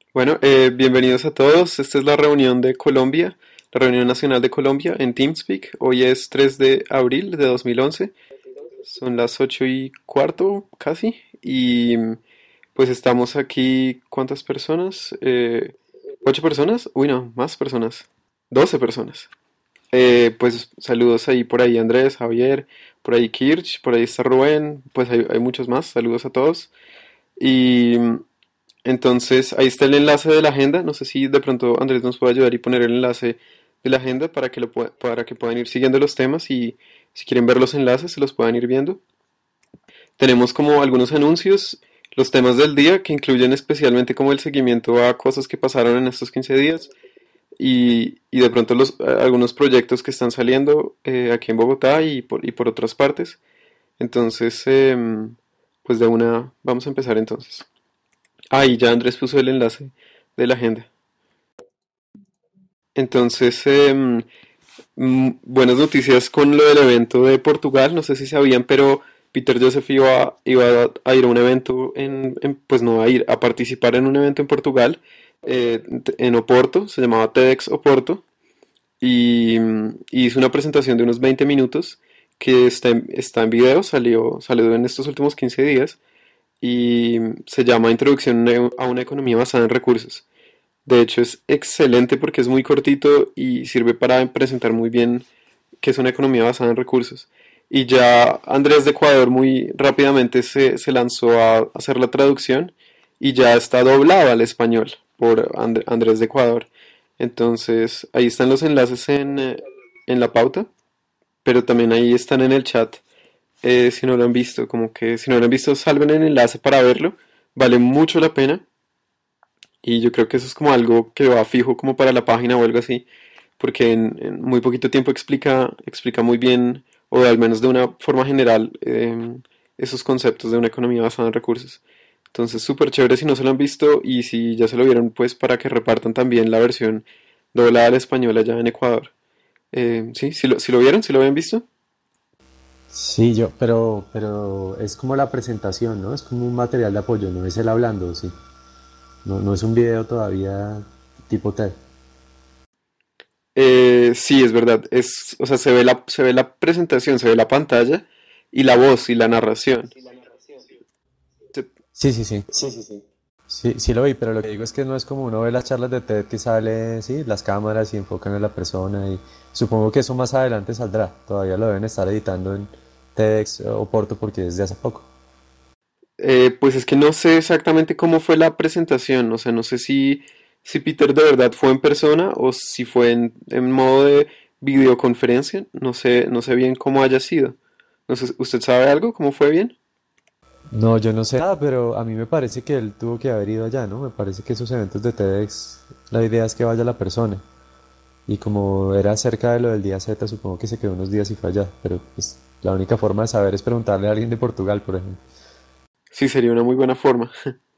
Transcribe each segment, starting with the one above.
Bueno, bienvenidos a todos. Esta es la reunión de Colombia, la reunión nacional de Colombia en TeamSpeak. Hoy es 3 de abril de 2011. Son las 8:15 casi. Y pues estamos aquí, ¿cuántas personas? ¿8 personas? Uy, no, más personas. 12 personas. Pues saludos ahí por ahí Andrés, Javier, por ahí Kirch, por ahí está Rubén, pues hay muchos más. Saludos a todos. Y entonces ahí está el enlace de la agenda. No sé si de pronto Andrés nos puede ayudar y poner el enlace de la agenda para que, para que puedan ir siguiendo los temas y si quieren ver los enlaces se los puedan ir viendo. Tenemos como algunos anuncios, los temas del día que incluyen especialmente como el seguimiento a cosas que pasaron en estos 15 días y de pronto algunos proyectos que están saliendo aquí en Bogotá y por otras partes. Entonces, pues de una, vamos a empezar entonces. Y ya Andrés puso el enlace de la agenda. Entonces, buenas noticias con lo del evento de Portugal. No sé si sabían, pero Peter Joseph iba a ir a un evento pues no a ir, a participar en un evento en Portugal, en Oporto, se llamaba TEDx Oporto, y hizo una presentación de unos 20 minutos que está en video, salió en estos últimos 15 días y se llama Introducción a una economía basada en recursos. De hecho es excelente porque es muy cortito y sirve para presentar muy bien qué es una economía basada en recursos. Y ya Andrés de Ecuador muy rápidamente se lanzó a hacer la traducción y ya está doblado al español por Andrés de Ecuador. Entonces ahí están los enlaces en la pauta, pero también ahí están en el chat. Si no lo han visto, como que si no lo han visto, salven el enlace para verlo. Vale mucho la pena. Y yo creo que eso es como algo que va fijo como para la página o algo así, porque en muy poquito tiempo explica muy bien, o al menos de una forma general, esos conceptos de una economía basada en recursos. Entonces, súper chévere si no se lo han visto y si ya se lo vieron, pues para que repartan también la versión doblada al español allá en Ecuador. Sí, si lo vieron, si lo habían visto. Sí, pero es como la presentación, ¿no? Es como un material de apoyo, no es él hablando, sí. No es un video todavía tipo TED. Sí, es verdad. O sea, se ve la presentación, se ve la pantalla y la voz y la narración. Se- Sí, sí, sí. Sí, sí lo vi, pero lo que digo es que no es como uno ve las charlas de TED que sale, sí, las cámaras y enfocan a la persona y supongo que eso más adelante saldrá. Todavía lo deben estar editando en TEDx o Porto porque es de hace poco. Pues es que no sé exactamente cómo fue la presentación, o sea, no sé si Peter de verdad fue en persona o si fue en modo de videoconferencia, no sé bien cómo haya sido. No sé, ¿usted sabe algo? ¿Cómo fue bien? No, yo no sé nada, pero a mí me parece que él tuvo que haber ido allá, ¿no? Me parece que esos eventos de TEDx, la idea es que vaya la persona. Y como era cerca de lo del día Z, supongo que se quedó unos días y fue allá. Pero pues la única forma de saber es preguntarle a alguien de Portugal, por ejemplo. Sí, sería una muy buena forma.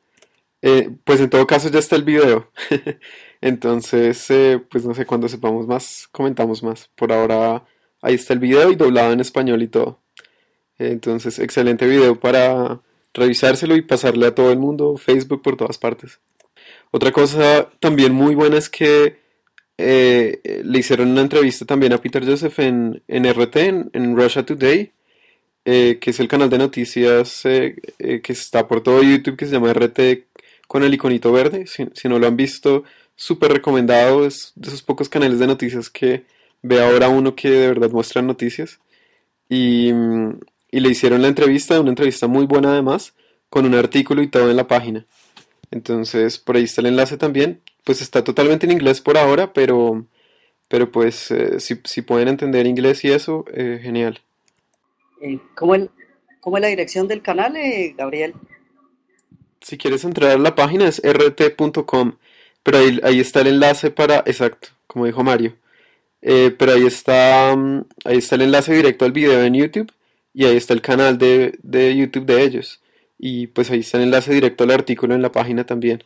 Pues en todo caso ya está el video. Entonces, pues no sé, cuando sepamos más, comentamos más. Por ahora ahí está el video y doblado en español y todo. Entonces, excelente video para revisárselo y pasarle a todo el mundo, Facebook por todas partes. Otra cosa también muy buena es que le hicieron una entrevista también a Peter Joseph en RT, en Russia Today, que es el canal de noticias que está por todo YouTube, que se llama RT con el iconito verde. Si no lo han visto, súper recomendado. Es de esos pocos canales de noticias que ve ahora uno que de verdad muestran noticias. Y, y le hicieron la entrevista, una entrevista muy buena además, con un artículo y todo en la página. Entonces, por ahí está el enlace también. Pues está totalmente en inglés por ahora, pero pues si pueden entender inglés y eso, genial. ¿Cómo, cómo es la dirección del canal, Gabriel? Si quieres entrar a la página es rt.com, pero ahí está el enlace para, exacto, como dijo Mario. Pero ahí está el enlace directo al video en YouTube y ahí está el canal de YouTube de ellos. Y pues ahí está el enlace directo al artículo en la página también.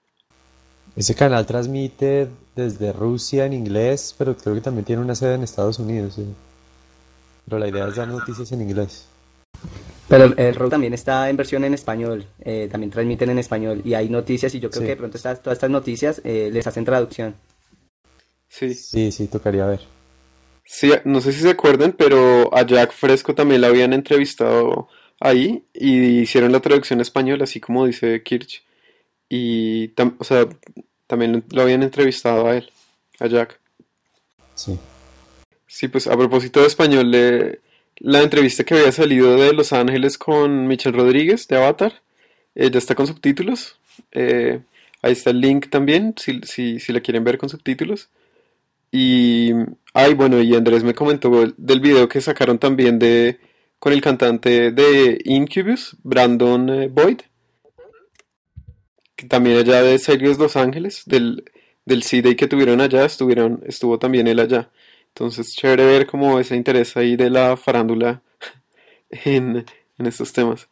Ese canal transmite desde Rusia en inglés, pero creo que también tiene una sede en Estados Unidos, sí. Pero la idea es dar noticias en inglés. Pero el road también está en versión en español, también transmiten en español y hay noticias y yo creo que de Sí, pronto todas estas noticias les hacen traducción. Sí. sí, sí, tocaría ver. Sí, no sé si se acuerdan, pero a Jack Fresco también la habían entrevistado ahí y hicieron la traducción española, así como dice Kirch. Y, o sea, también lo habían entrevistado a él, a Jack. Sí. Sí, pues a propósito de español, la entrevista que había salido de Los Ángeles con Michelle Rodríguez de Avatar, ya está con subtítulos. Eh, Ahí está el link también, si la quieren ver con subtítulos. Y, ay, bueno, y Andrés me comentó del video que sacaron también con el cantante de Incubus, Brandon Boyd, que también allá de Series Los Ángeles, del C-Day que tuvieron allá, estuvo también él allá. Entonces, chévere ver como ese interés ahí de la farándula en estos temas.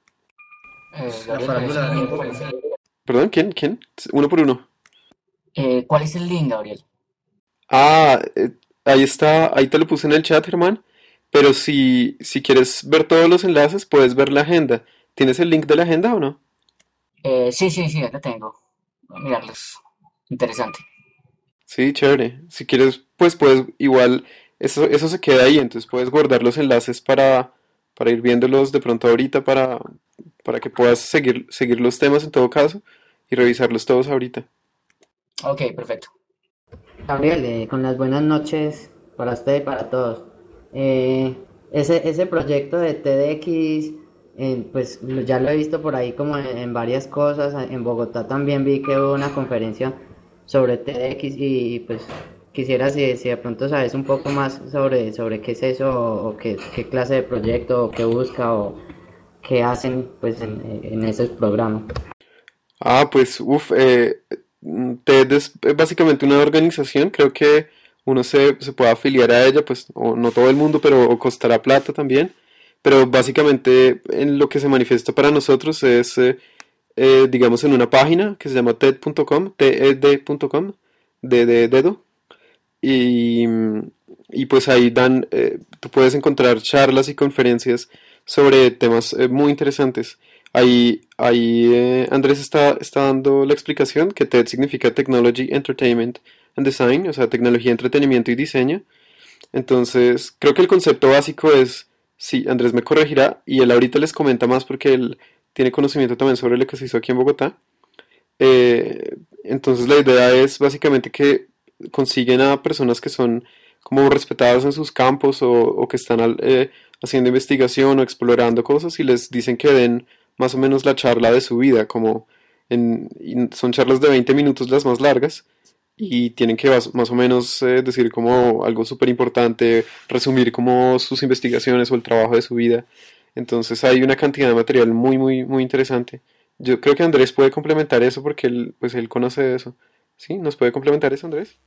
La Gabriel, ¿cuál es el farándula link? en general. Perdón, ¿quién? ¿Quién? Uno por uno. ¿Cuál es el link, Gabriel? Ah, ahí está, ahí te lo puse en el chat, Germán. Pero si quieres ver todos los enlaces, puedes ver la agenda. ¿Tienes el link de la agenda o no? Sí, sí, sí, acá tengo. Voy a mirarlos. Interesante. Sí, chévere. Si quieres, pues puedes, igual, eso se queda ahí, entonces puedes guardar los enlaces para ir viéndolos de pronto ahorita para que puedas seguir los temas en todo caso y revisarlos todos ahorita. Ok, perfecto. Gabriel, con las buenas noches para usted y para todos. Eh, ese proyecto de TEDx, pues ya lo he visto por ahí como en varias cosas. En Bogotá también vi que hubo una conferencia sobre TEDx y pues quisiera si de pronto sabes un poco más sobre qué es eso o qué clase de proyecto o qué busca o qué hacen pues en esos programas. Ah, pues, uff, TED es básicamente una organización, creo que uno se puede afiliar a ella, pues, o no todo el mundo, pero o costará plata también, pero básicamente en lo que se manifiesta para nosotros es, digamos, en una página que se llama TED.com, TED.com, de dedo, y, y pues ahí tú puedes encontrar charlas y conferencias sobre temas muy interesantes. Ahí Andrés está dando la explicación que TED significa Technology, Entertainment and Design, o sea, tecnología, entretenimiento y diseño. Entonces, creo que el concepto básico es, sí, Andrés me corregirá y él ahorita les comenta más porque él tiene conocimiento también sobre lo que se hizo aquí en Bogotá. Entonces la idea es básicamente que consiguen a personas que son como respetadas en sus campos o que están haciendo investigación o explorando cosas y les dicen que den más o menos la charla de su vida, y son charlas de 20 minutos las más largas y tienen que más o menos decir como algo súper importante, resumir como sus investigaciones o el trabajo de su vida. Entonces hay una cantidad de material muy, muy, muy interesante. Yo creo que Andrés puede complementar eso porque él conoce de eso. ¿Sí? ¿Nos puede complementar eso, Andrés?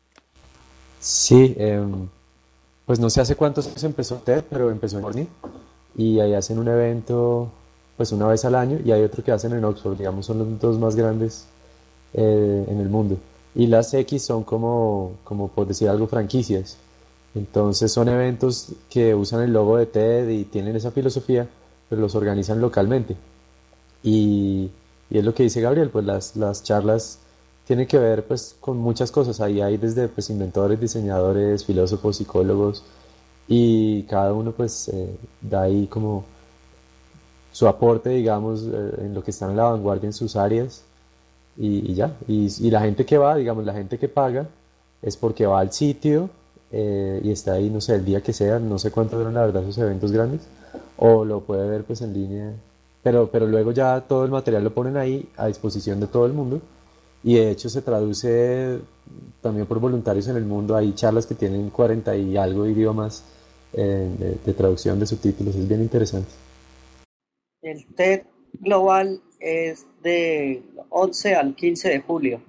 Sí, pues no sé hace cuántos años empezó TED, pero empezó en California y ahí hacen un evento pues una vez al año y hay otro que hacen en Oxford, digamos, son los dos más grandes en el mundo. Y las X son como por decir algo, franquicias. Entonces son eventos que usan el logo de TED y tienen esa filosofía, pero los organizan localmente. Y, y es lo que dice Gabriel, pues las charlas tienen que ver pues con muchas cosas. Ahí hay desde pues inventores, diseñadores, filósofos, psicólogos y cada uno pues da ahí como su aporte, digamos, en lo que están en la vanguardia en sus áreas y ya. Y la gente que va, digamos, la gente que paga es porque va al sitio y está ahí, no sé, el día que sea, no sé cuánto duran la verdad esos eventos grandes, o lo puede ver pues en línea, pero luego ya todo el material lo ponen ahí a disposición de todo el mundo y de hecho se traduce también por voluntarios en el mundo, hay charlas que tienen 40 y algo idiomas de traducción de subtítulos, es bien interesante. El TED Global es de 11 al 15 de julio.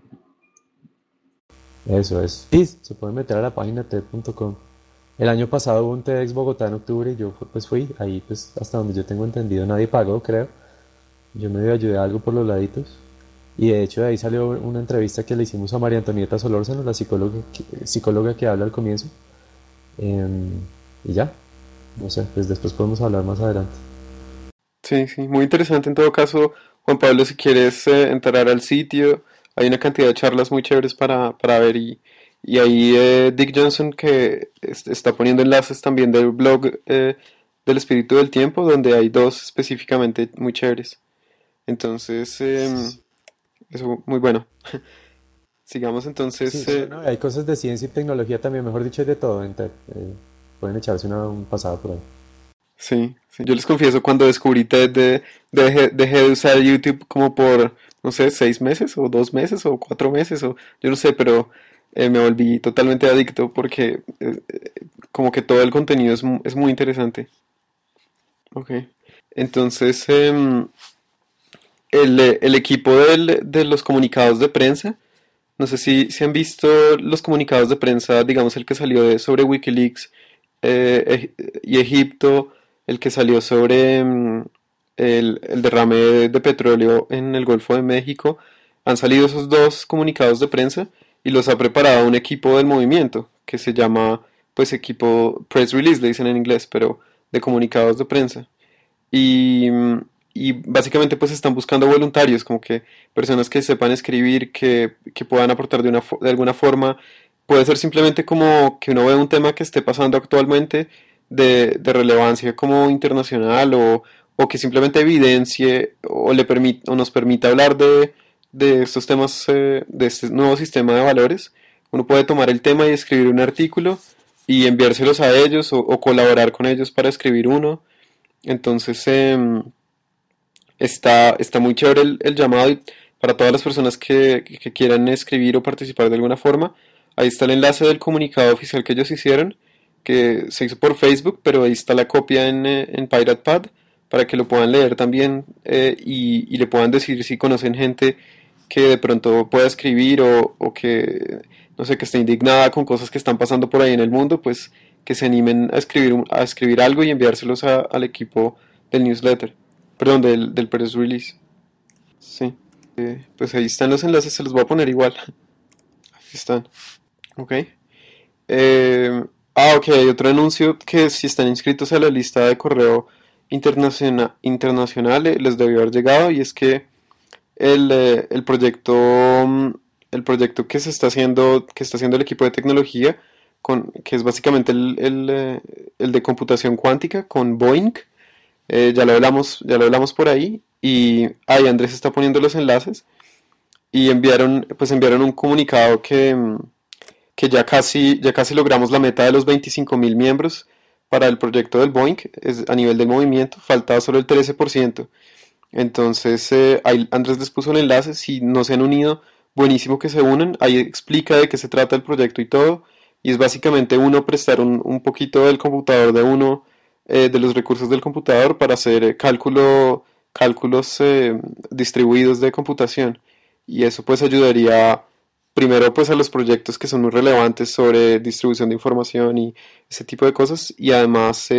Eso es. Sí, se pueden meter a la página TED.com. El año pasado hubo un TEDx Bogotá en octubre y yo pues fui, ahí pues hasta donde yo tengo entendido nadie pagó, creo. Yo medio ayudé algo por los laditos. Y de hecho de ahí salió una entrevista que le hicimos a María Antonieta Solórzano, la psicóloga que habla al comienzo. Em, y ya, no sé, pues después podemos hablar más adelante. Sí, sí, muy interesante en todo caso, Juan Pablo, si quieres entrar al sitio, hay una cantidad de charlas muy chéveres para ver y ahí Dick Johnson que está poniendo enlaces también del blog del Espíritu del Tiempo, donde hay dos específicamente muy chéveres. Entonces, eso muy bueno. Sigamos Sí, entonces. no, no, hay cosas de ciencia y tecnología también, mejor dicho, hay de todo. Pueden echarse un pasado por ahí. Sí, sí, yo les confieso, cuando descubrí TED, dejé de usar YouTube como por, no sé, 6 meses o 2 meses o 4 meses o yo no sé, pero me volví totalmente adicto porque como que todo el contenido es muy interesante. Ok, entonces el equipo de los comunicados de prensa, no sé si han visto los comunicados de prensa, digamos el que salió sobre Wikileaks y Egipto, el que salió sobre el derrame de petróleo en el Golfo de México. Han salido esos dos comunicados de prensa y los ha preparado un equipo del movimiento que se llama, pues equipo press release, le dicen en inglés, pero de comunicados de prensa. Y, y básicamente pues están buscando voluntarios, como que personas que sepan escribir, que puedan aportar de alguna forma. Puede ser simplemente como que uno ve un tema que esté pasando actualmente de relevancia como internacional o que simplemente evidencie o nos permita hablar de estos temas, de este nuevo sistema de valores. Uno puede tomar el tema y escribir un artículo y enviárselos a ellos o colaborar con ellos para escribir uno. Entonces está muy chévere el llamado y para todas las personas que quieran escribir o participar de alguna forma. Ahí está el enlace del comunicado oficial que ellos hicieron, que se hizo por Facebook, pero ahí está la copia en PiratePad para que lo puedan leer también y le puedan decir si conocen gente que de pronto pueda escribir o que, no sé, que esté indignada con cosas que están pasando por ahí en el mundo, pues que se animen a escribir algo y enviárselos al equipo del newsletter, perdón, del press release. Sí, pues ahí están los enlaces, se los voy a poner igual. Ahí están, ok. Ok, hay otro anuncio que si están inscritos a la lista de correo internacional les debió haber llegado y es que el proyecto, el proyecto que está haciendo el equipo de tecnología, que es básicamente el de computación cuántica con Boeing, ya lo hablamos por ahí, y ahí Andrés está poniendo los enlaces, y enviaron un comunicado que ya casi logramos la meta de los 25.000 miembros para el proyecto del Boeing, a nivel del movimiento, faltaba solo el 13%. Entonces, ahí Andrés les puso el enlace, si no se han unido, buenísimo que se unan, ahí explica de qué se trata el proyecto y todo, y es básicamente uno prestar un poquito del computador de uno, de los recursos del computador para hacer cálculos distribuidos de computación, y eso pues ayudaría primero pues a los proyectos que son muy relevantes sobre distribución de información y ese tipo de cosas, y además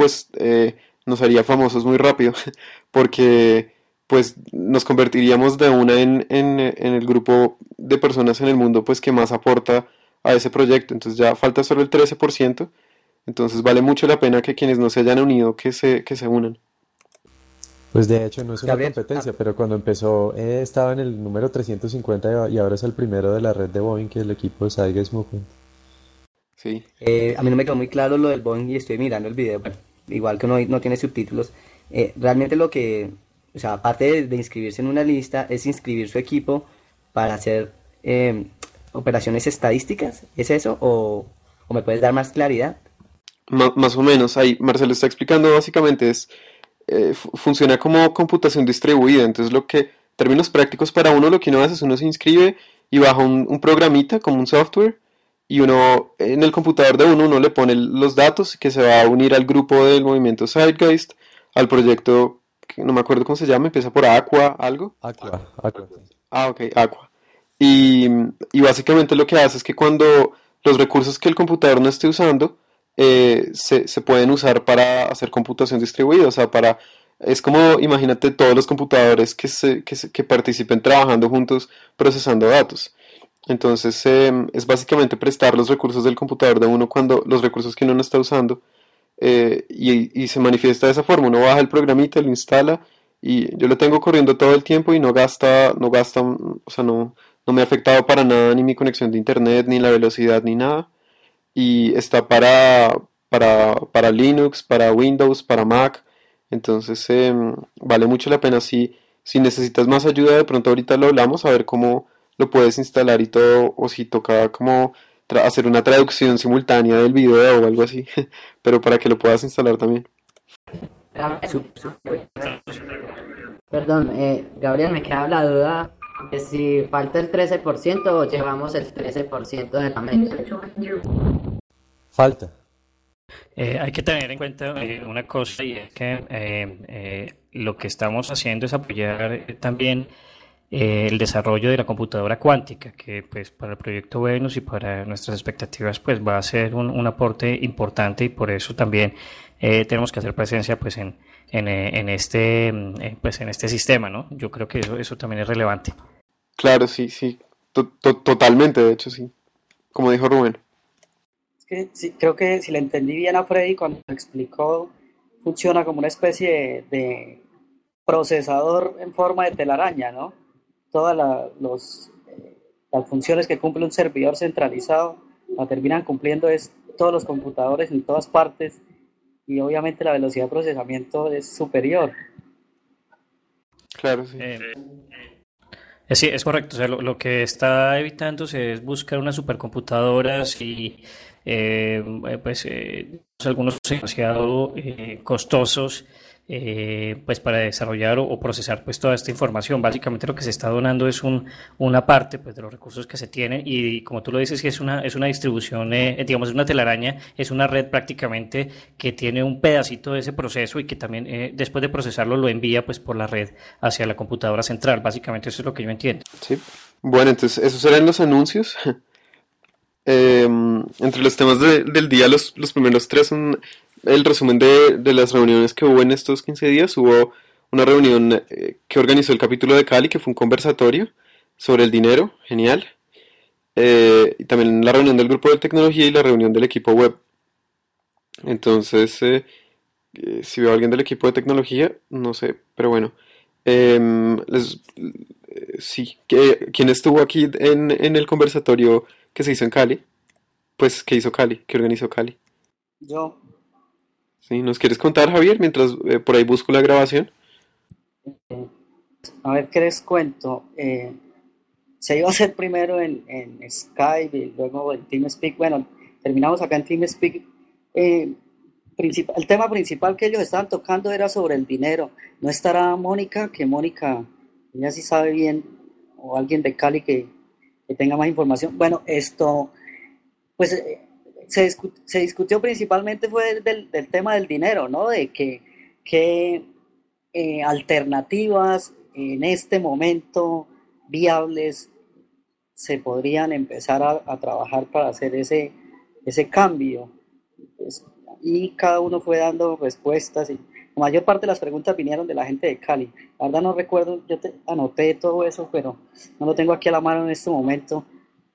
nos haría famosos muy rápido porque pues nos convertiríamos de una en el grupo de personas en el mundo pues que más aporta a ese proyecto. Entonces ya falta solo el 13%, entonces vale mucho la pena que quienes no se hayan unido que se unan. Pues de hecho no es una Gabriel, competencia, pero cuando empezó estaba en el número 350 y ahora es el primero de la red de Boeing, que es el equipo de Cygnus Movement. Sí, a mí no me quedó muy claro lo del Boeing y estoy mirando el video. Bueno, igual que no tiene subtítulos. Realmente o sea, aparte de inscribirse en una lista, es inscribir su equipo para hacer operaciones estadísticas. ¿Es eso? ¿O me puedes dar más claridad? más o menos. Ahí Marcelo está explicando básicamente funciona como computación distribuida. Entonces términos prácticos para uno, lo que uno hace es uno se inscribe y baja un programita como un software y uno en el computador de uno le pone los datos que se va a unir al grupo del movimiento Zeitgeist, al proyecto que no me acuerdo cómo se llama, empieza por Aqua, algo. Aqua. Ok, Aqua. Y, y básicamente lo que hace es que cuando los recursos que el computador no esté usando se pueden usar para hacer computación distribuida, o sea, es como, imagínate todos los computadores que participen trabajando juntos procesando datos. Entonces es básicamente prestar los recursos del computador de uno cuando los recursos que uno no está usando y se manifiesta de esa forma. Uno baja el programita, lo instala y yo lo tengo corriendo todo el tiempo y no gasta, o sea, no me ha afectado para nada ni mi conexión de internet, ni la velocidad, ni nada. Y está para Linux, para Windows, para Mac. Entonces vale mucho la pena. Si necesitas más ayuda, de pronto ahorita lo hablamos, a ver cómo lo puedes instalar y todo, o si toca como hacer una traducción simultánea del video o algo así, pero para que lo puedas instalar también. Perdón, Gabriel, me queda la duda de si falta el 13% o llevamos el 13% de la meta. Falta. Hay que tener en cuenta una cosa y es que lo que estamos haciendo es apoyar también el desarrollo de la computadora cuántica, que pues para el proyecto Venus y para nuestras expectativas pues va a ser un aporte importante y por eso también tenemos que hacer presencia pues en este sistema, ¿no? Yo creo que eso también es relevante. Claro, sí, sí, totalmente, de hecho, sí, como dijo Rubén. Es que sí, creo que si le entendí bien a Freddy cuando explicó, funciona como una especie de procesador en forma de telaraña, ¿no? Todas las funciones que cumple un servidor centralizado la terminan cumpliendo todos los computadores en todas partes y obviamente la velocidad de procesamiento es superior. Claro, sí. Sí, es correcto. O sea, lo que está evitándose es buscar unas supercomputadoras y algunos demasiado costosos pues para desarrollar o procesar pues toda esta información. Básicamente lo que se está donando es una parte pues de los recursos que se tienen y como tú lo dices que es una distribución, digamos es una telaraña, es una red prácticamente que tiene un pedacito de ese proceso y que también después de procesarlo lo envía pues por la red hacia la computadora central. Básicamente eso es lo que yo entiendo. Sí. Bueno, entonces esos eran los anuncios. Entre los temas del día, los primeros tres son el resumen de las reuniones que hubo en estos 15 días. Hubo una reunión que organizó el capítulo de Cali, que fue un conversatorio sobre el dinero, genial. Y también la reunión del grupo de tecnología y la reunión del equipo web. Entonces, si veo a alguien del equipo de tecnología, no sé, pero bueno. Sí, ¿quién estuvo aquí en el conversatorio que se hizo en Cali? Pues, ¿qué hizo Cali? ¿Qué organizó Cali? Yo, ¿Sí? ¿Nos quieres contar, Javier, mientras por ahí busco la grabación? a ver qué les cuento. Se iba a hacer primero en Skype y luego en TeamSpeak. Bueno, terminamos acá en TeamSpeak. El tema principal que ellos estaban tocando era sobre el dinero. No estará Mónica, que Mónica, ella sí sabe bien, o alguien de Cali que tenga más información. Bueno, esto, pues se discutió principalmente fue del tema del dinero, ¿no? De que alternativas en este momento viables se podrían empezar a trabajar para hacer ese cambio. Pues, y cada uno fue dando respuestas y la mayor parte de las preguntas vinieron de la gente de Cali. La verdad no recuerdo, anoté todo eso, pero no lo tengo aquí a la mano en este momento.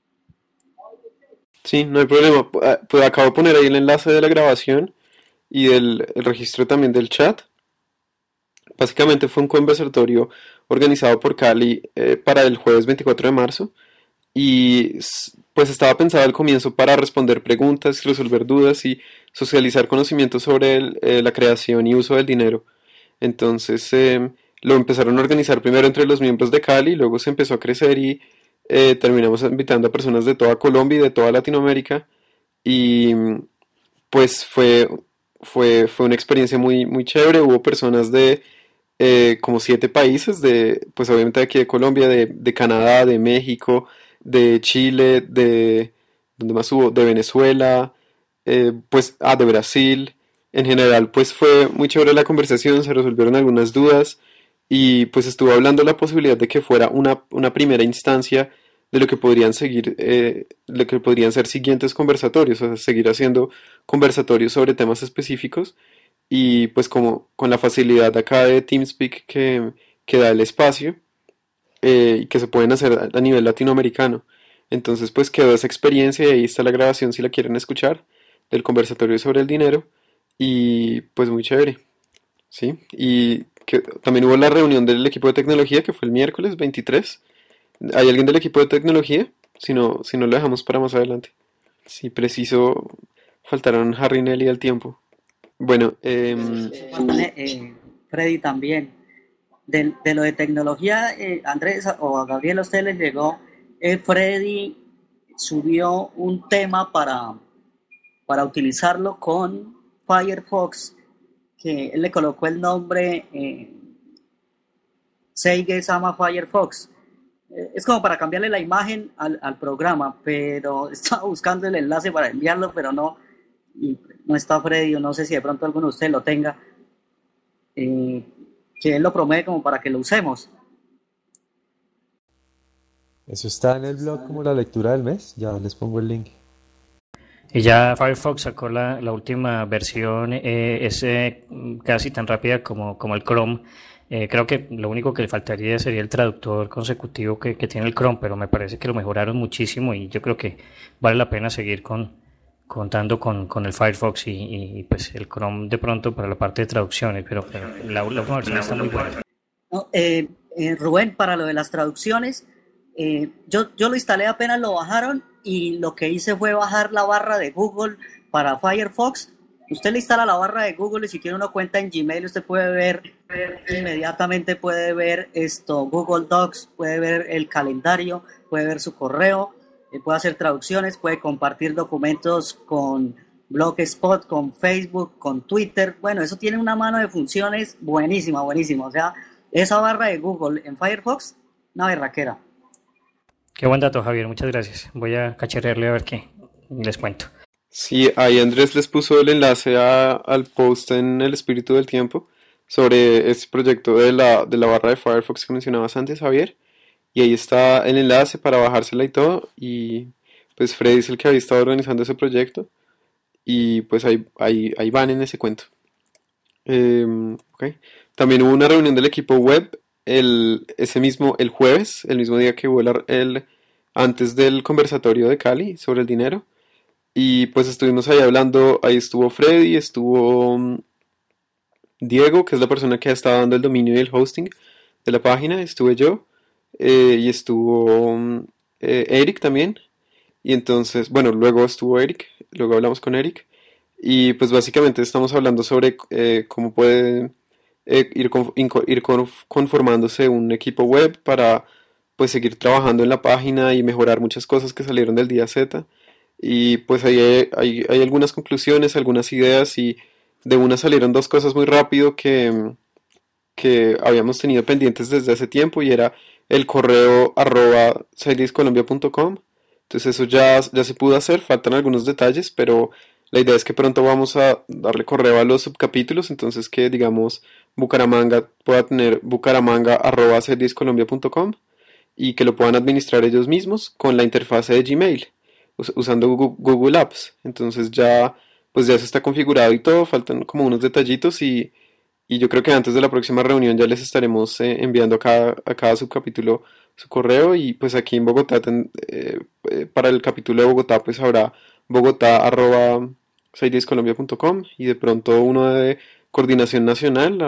Sí, no hay problema. Pues acabo de poner ahí el enlace de la grabación y el registro también del chat. Básicamente fue un conversatorio organizado por Cali para el jueves 24 de marzo y pues estaba pensado al comienzo para responder preguntas, resolver dudas y socializar conocimientos sobre la creación y uso del dinero. Entonces lo empezaron a organizar primero entre los miembros de Cali, luego se empezó a crecer y terminamos invitando a personas de toda Colombia y de toda Latinoamérica y pues fue una experiencia muy, muy chévere. Hubo personas de como 7 países, pues obviamente de aquí de Colombia, de Canadá, de México, de Chile, ¿dónde más hubo? De Venezuela, de Brasil. En general, pues fue muy chévere la conversación, se resolvieron algunas dudas y pues estuvo hablando la posibilidad de que fuera una primera instancia de lo que podrían ser siguientes conversatorios, o sea, seguir haciendo conversatorios sobre temas específicos y pues como con la facilidad acá de TeamSpeak que da el espacio y que se pueden hacer a nivel latinoamericano. Entonces pues quedó esa experiencia y ahí está la grabación si la quieren escuchar del conversatorio sobre el dinero y pues muy chévere, ¿sí? Y que también hubo la reunión del equipo de tecnología que fue el miércoles 23. ¿Hay alguien del equipo de tecnología? Si no lo dejamos para más adelante. Sí, preciso, faltaron Harry y Nelly al tiempo. Bueno, Freddy también. De lo de tecnología, Andrés o a Gabriel, a usted les llegó, Freddy subió un tema para utilizarlo con Firefox, que él le colocó el nombre Seige Sama Firefox. Es como para cambiarle la imagen al programa, pero estaba buscando el enlace para enviarlo, pero y no está Freddy, o no sé si de pronto alguno de ustedes lo tenga, eh, que él lo promueve como para que lo usemos. Eso está en el blog como la lectura del mes. Ya les pongo el link. Y ya Firefox sacó la última versión, es casi tan rápida como el Chrome. Creo que lo único que le faltaría sería el traductor consecutivo que tiene el Chrome, pero me parece que lo mejoraron muchísimo y yo creo que vale la pena seguir contando con el Firefox y pues el Chrome de pronto para la parte de traducciones, pero la última versión está muy buena. No, Rubén, para lo de las traducciones, yo lo instalé apenas lo bajaron y lo que hice fue bajar la barra de Google para Firefox. Usted le instala la barra de Google y si tiene una cuenta en Gmail usted puede ver inmediatamente, puede ver Google Docs, puede ver el calendario, puede ver su correo, puede hacer traducciones, puede compartir documentos con Blogspot, con Facebook, con Twitter. Bueno, eso tiene una mano de funciones buenísima, buenísima. O sea, esa barra de Google en Firefox, una berraquera. Qué buen dato, Javier, muchas gracias. Voy a cacharrearle a ver qué les cuento. sí, ahí Andrés les puso el enlace al post en El Espíritu del Tiempo sobre este proyecto de la barra de Firefox que mencionabas antes, Javier. Y ahí está el enlace para bajársela y todo. Y pues Freddy es el que había estado organizando ese proyecto. Y pues ahí van en ese cuento. Ok. También hubo una reunión del equipo web el jueves, el mismo día que hubo antes del conversatorio de Cali sobre el dinero. Y pues estuvimos ahí hablando, ahí estuvo Freddy, estuvo Diego, que es la persona que ha estado dando el dominio y el hosting de la página, estuve yo, y estuvo Eric también. Y entonces, bueno, luego estuvo Eric, luego hablamos con Eric. Y pues básicamente estamos hablando sobre cómo puede conformándose un equipo web para pues seguir trabajando en la página y mejorar muchas cosas que salieron del día Z. Y pues ahí hay algunas conclusiones, algunas ideas y de una salieron dos cosas muy rápido que habíamos tenido pendientes desde hace tiempo y era el correo @sidediscolombia.com. Entonces eso ya se pudo hacer, faltan algunos detalles, pero la idea es que pronto vamos a darle correo a los subcapítulos, entonces que digamos Bucaramanga pueda tener bucaramanga@sidediscolombia.com y que lo puedan administrar ellos mismos con la interfase de Gmail usando Google Apps. Entonces pues ya se está configurado y todo, faltan como unos detallitos y yo creo que antes de la próxima reunión ya les estaremos enviando a cada subcapítulo su correo y pues aquí en Bogotá, para el capítulo de Bogotá pues habrá bogotá@sidescolombia.com y de pronto uno de coordinación nacional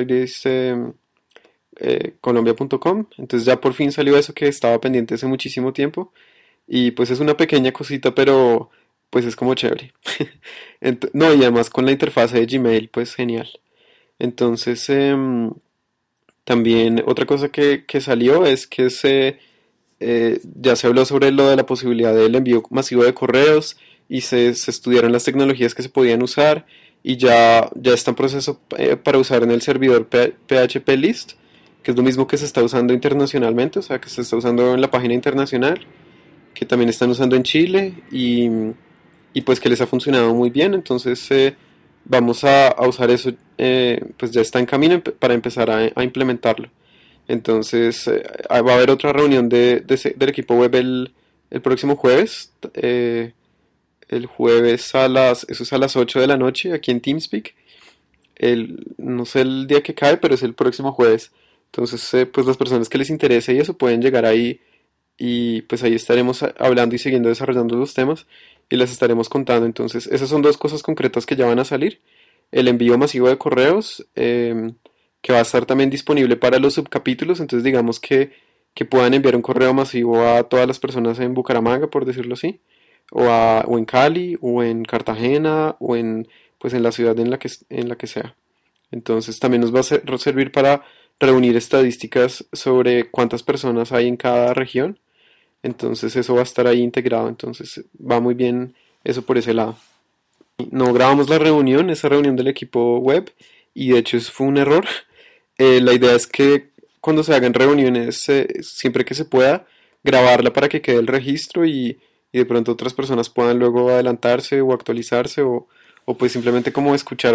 @sidescolombia.com. Entonces ya por fin salió eso que estaba pendiente hace muchísimo tiempo y pues es una pequeña cosita pero pues es como chévere. No, y además con la interfase de Gmail pues genial. Entonces, también otra cosa que salió es que ya se habló sobre lo de la posibilidad del envío masivo de correos y se estudiaron las tecnologías que se podían usar y ya está en proceso para usar en el servidor PHP List, que es lo mismo que se está usando internacionalmente, o sea, que se está usando en la página internacional, que también están usando en Chile y pues que les ha funcionado muy bien, entonces vamos a usar eso, pues ya está en camino para empezar a implementarlo. Entonces va a haber otra reunión del equipo web el próximo jueves, el jueves eso es a las 8 de la noche aquí en TeamSpeak. No sé el día que cae, pero es el próximo jueves. Entonces, pues las personas que les interese y eso pueden llegar ahí y pues ahí estaremos hablando y siguiendo desarrollando los temas y les estaremos contando. Entonces, esas son dos cosas concretas que ya van a salir. el envío masivo de correos, que va a estar también disponible para los subcapítulos. Entonces digamos que puedan enviar un correo masivo a todas las personas en Bucaramanga, por decirlo así, o en Cali, o en Cartagena, o pues en la ciudad en la que sea. Entonces también nos va a servir para reunir estadísticas sobre cuántas personas hay en cada región. Entonces eso va a estar ahí integrado. Entonces va muy bien eso por ese lado. No grabamos esa reunión del equipo web, y de hecho eso fue un error. La idea es que cuando se hagan reuniones, siempre que se pueda, grabarla para que quede el registro, y de pronto otras personas puedan luego adelantarse o actualizarse, o pues simplemente como escuchar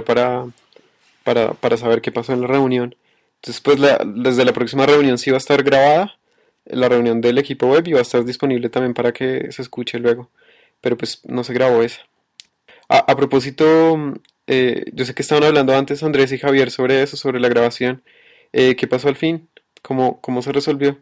para saber qué pasó en la reunión. Entonces pues desde la próxima reunión sí va a estar grabada la reunión del equipo web, y va a estar disponible también para que se escuche luego. Pero pues no se grabó esa. A propósito, yo sé que estaban hablando antes Andrés y Javier sobre eso, sobre la grabación. ¿Qué pasó al fin? ¿Cómo se resolvió?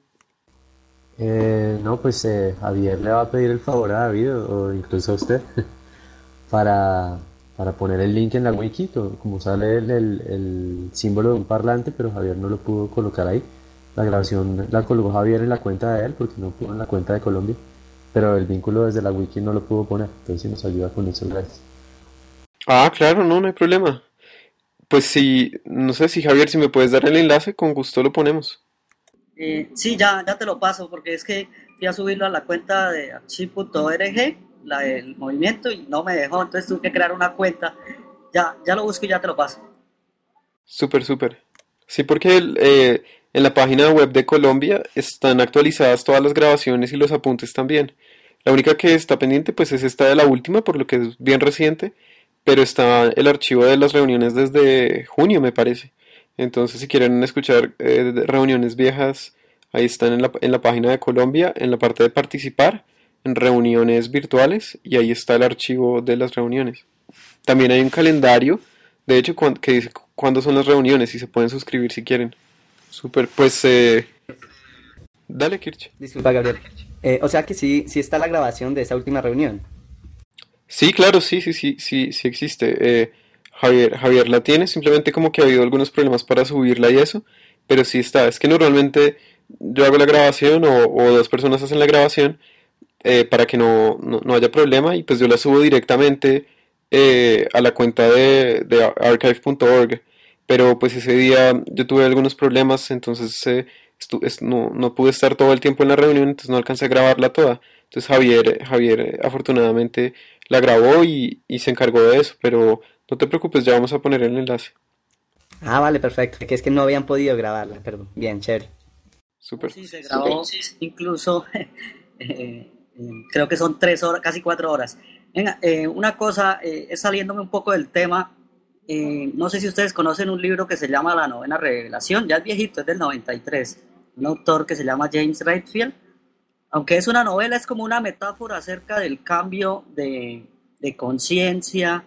No, pues Javier le va a pedir el favor a David o incluso a usted para, para poner el link en la wiki, como sale el símbolo de un parlante, pero Javier no lo pudo colocar ahí. La grabación la colocó Javier en la cuenta de él porque no pudo en la cuenta de Colombia, pero el vínculo desde la wiki no lo pudo poner, entonces si nos ayuda con eso, gracias. Ah, claro, no hay problema. Pues sí, no sé si Javier, si me puedes dar el enlace, con gusto lo ponemos. Sí, ya te lo paso, porque es que fui a subirlo a la cuenta de archive.org, la del movimiento, y no me dejó, entonces tuve que crear una cuenta. Ya lo busco y ya te lo paso. Súper, súper. Sí, porque en la página web de Colombia están actualizadas todas las grabaciones y los apuntes también. La única que está pendiente pues es esta de la última, por lo que es bien reciente, pero está el archivo de las reuniones desde junio, me parece. Entonces, si quieren escuchar reuniones viejas, ahí están en la página de Colombia, en la parte de participar, en reuniones virtuales, y ahí está el archivo de las reuniones. También hay un calendario, de hecho, que dice cuándo son las reuniones, y se pueden suscribir si quieren. Súper, pues dale, Kirch. Disculpa, Gabriel. O sea que sí está la grabación de esa última reunión. Sí, claro, sí existe. Javier la tiene, simplemente como que ha habido algunos problemas para subirla y eso, pero sí está. Es que normalmente yo hago la grabación, o dos personas hacen la grabación, para que no haya problema, y pues yo la subo directamente a la cuenta de archive.org. Pero pues ese día yo tuve algunos problemas, entonces no pude estar todo el tiempo en la reunión, entonces no alcancé a grabarla toda. Entonces Javier afortunadamente la grabó, y se encargó de eso, pero no te preocupes, ya vamos a poner el enlace. Ah, vale, perfecto. Que es que no habían podido grabarla, perdón. Bien, chévere. Súper. Sí, se grabó incluso, creo que son 3 horas, casi 4 horas. Venga, una cosa, es saliéndome un poco del tema. No sé si ustedes conocen un libro que se llama La Novena Revelación, ya es viejito, es del 93, un autor que se llama James Redfield. Aunque es una novela, es como una metáfora acerca del cambio de conciencia.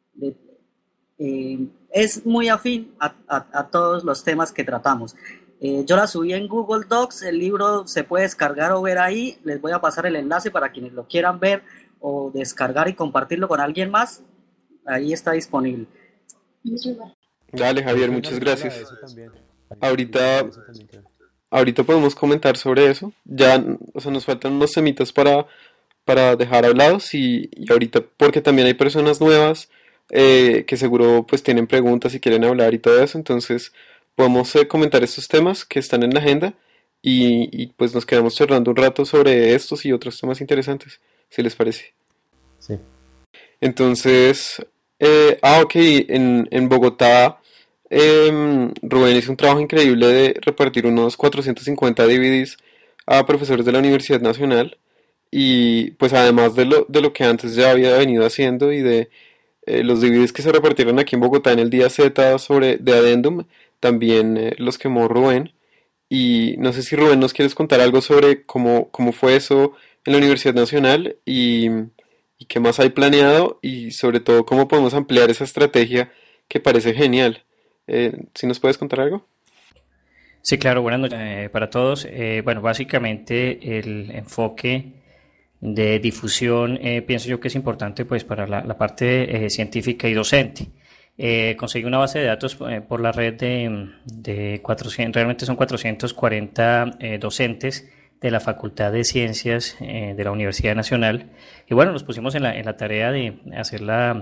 Es muy afín a todos los temas que tratamos. Yo la subí en Google Docs, el libro se puede descargar o ver ahí. Les voy a pasar el enlace para quienes lo quieran ver o descargar y compartirlo con alguien más. Ahí está disponible. Dale, Javier, muchas gracias. Eso también. Ahorita, Eso también, creo. ahorita podemos comentar sobre eso. Ya, o sea, nos faltan unos temitas para dejar hablados, y ahorita, porque también hay personas nuevas, que seguro pues tienen preguntas y quieren hablar y todo eso, entonces podemos comentar estos temas que están en la agenda, y pues nos quedamos charlando un rato sobre estos y otros temas interesantes, si les parece. Sí. Entonces, ok, en Bogotá, Rubén hizo un trabajo increíble de repartir unos 450 DVDs a profesores de la Universidad Nacional, y pues además de lo que antes ya había venido haciendo, y de los DVDs que se repartieron aquí en Bogotá en el día Z de Addendum, también los quemó Rubén. Y no sé si, Rubén, nos quieres contar algo sobre cómo fue eso en la Universidad Nacional, y qué más hay planeado, y sobre todo cómo podemos ampliar esa estrategia que parece genial. ¿Sí nos puedes contar algo? Sí, claro, buenas noches para todos. Bueno, básicamente el enfoque de difusión pienso yo que es importante pues para la parte científica y docente. conseguí una base de datos por la red de 400, realmente son 440 docentes de la Facultad de Ciencias de la Universidad Nacional. Y bueno, nos pusimos en la tarea de hacer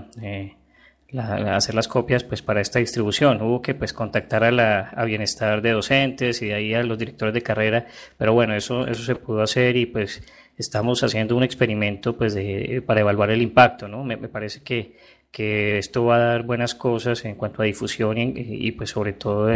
hacer las copias pues para esta distribución. Hubo que pues contactar a bienestar de docentes y de ahí a los directores de carrera, pero bueno, eso se pudo hacer y pues estamos haciendo un experimento pues para evaluar el impacto, ¿no? Me parece que esto va a dar buenas cosas en cuanto a difusión y pues sobre todo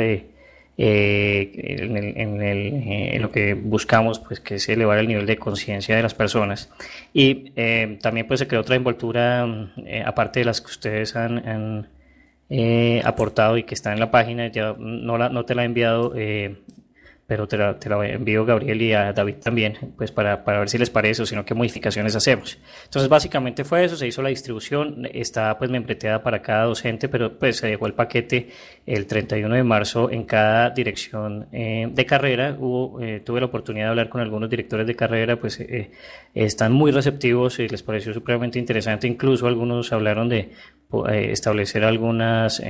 en lo que buscamos, pues que es elevar el nivel de conciencia de las personas. Y también pues se creó otra envoltura, aparte de las que ustedes han aportado y que está en la página. Ya no te la he enviado, pero te la envío, Gabriel, y a David también, pues para ver si les parece o si no, qué modificaciones hacemos. Entonces básicamente fue eso, se hizo la distribución, está pues membreteada para cada docente, pero pues se dejó el paquete el 31 de marzo en cada dirección de carrera. Tuve la oportunidad de hablar con algunos directores de carrera, pues están muy receptivos y les pareció supremamente interesante. Incluso algunos hablaron de establecer algunas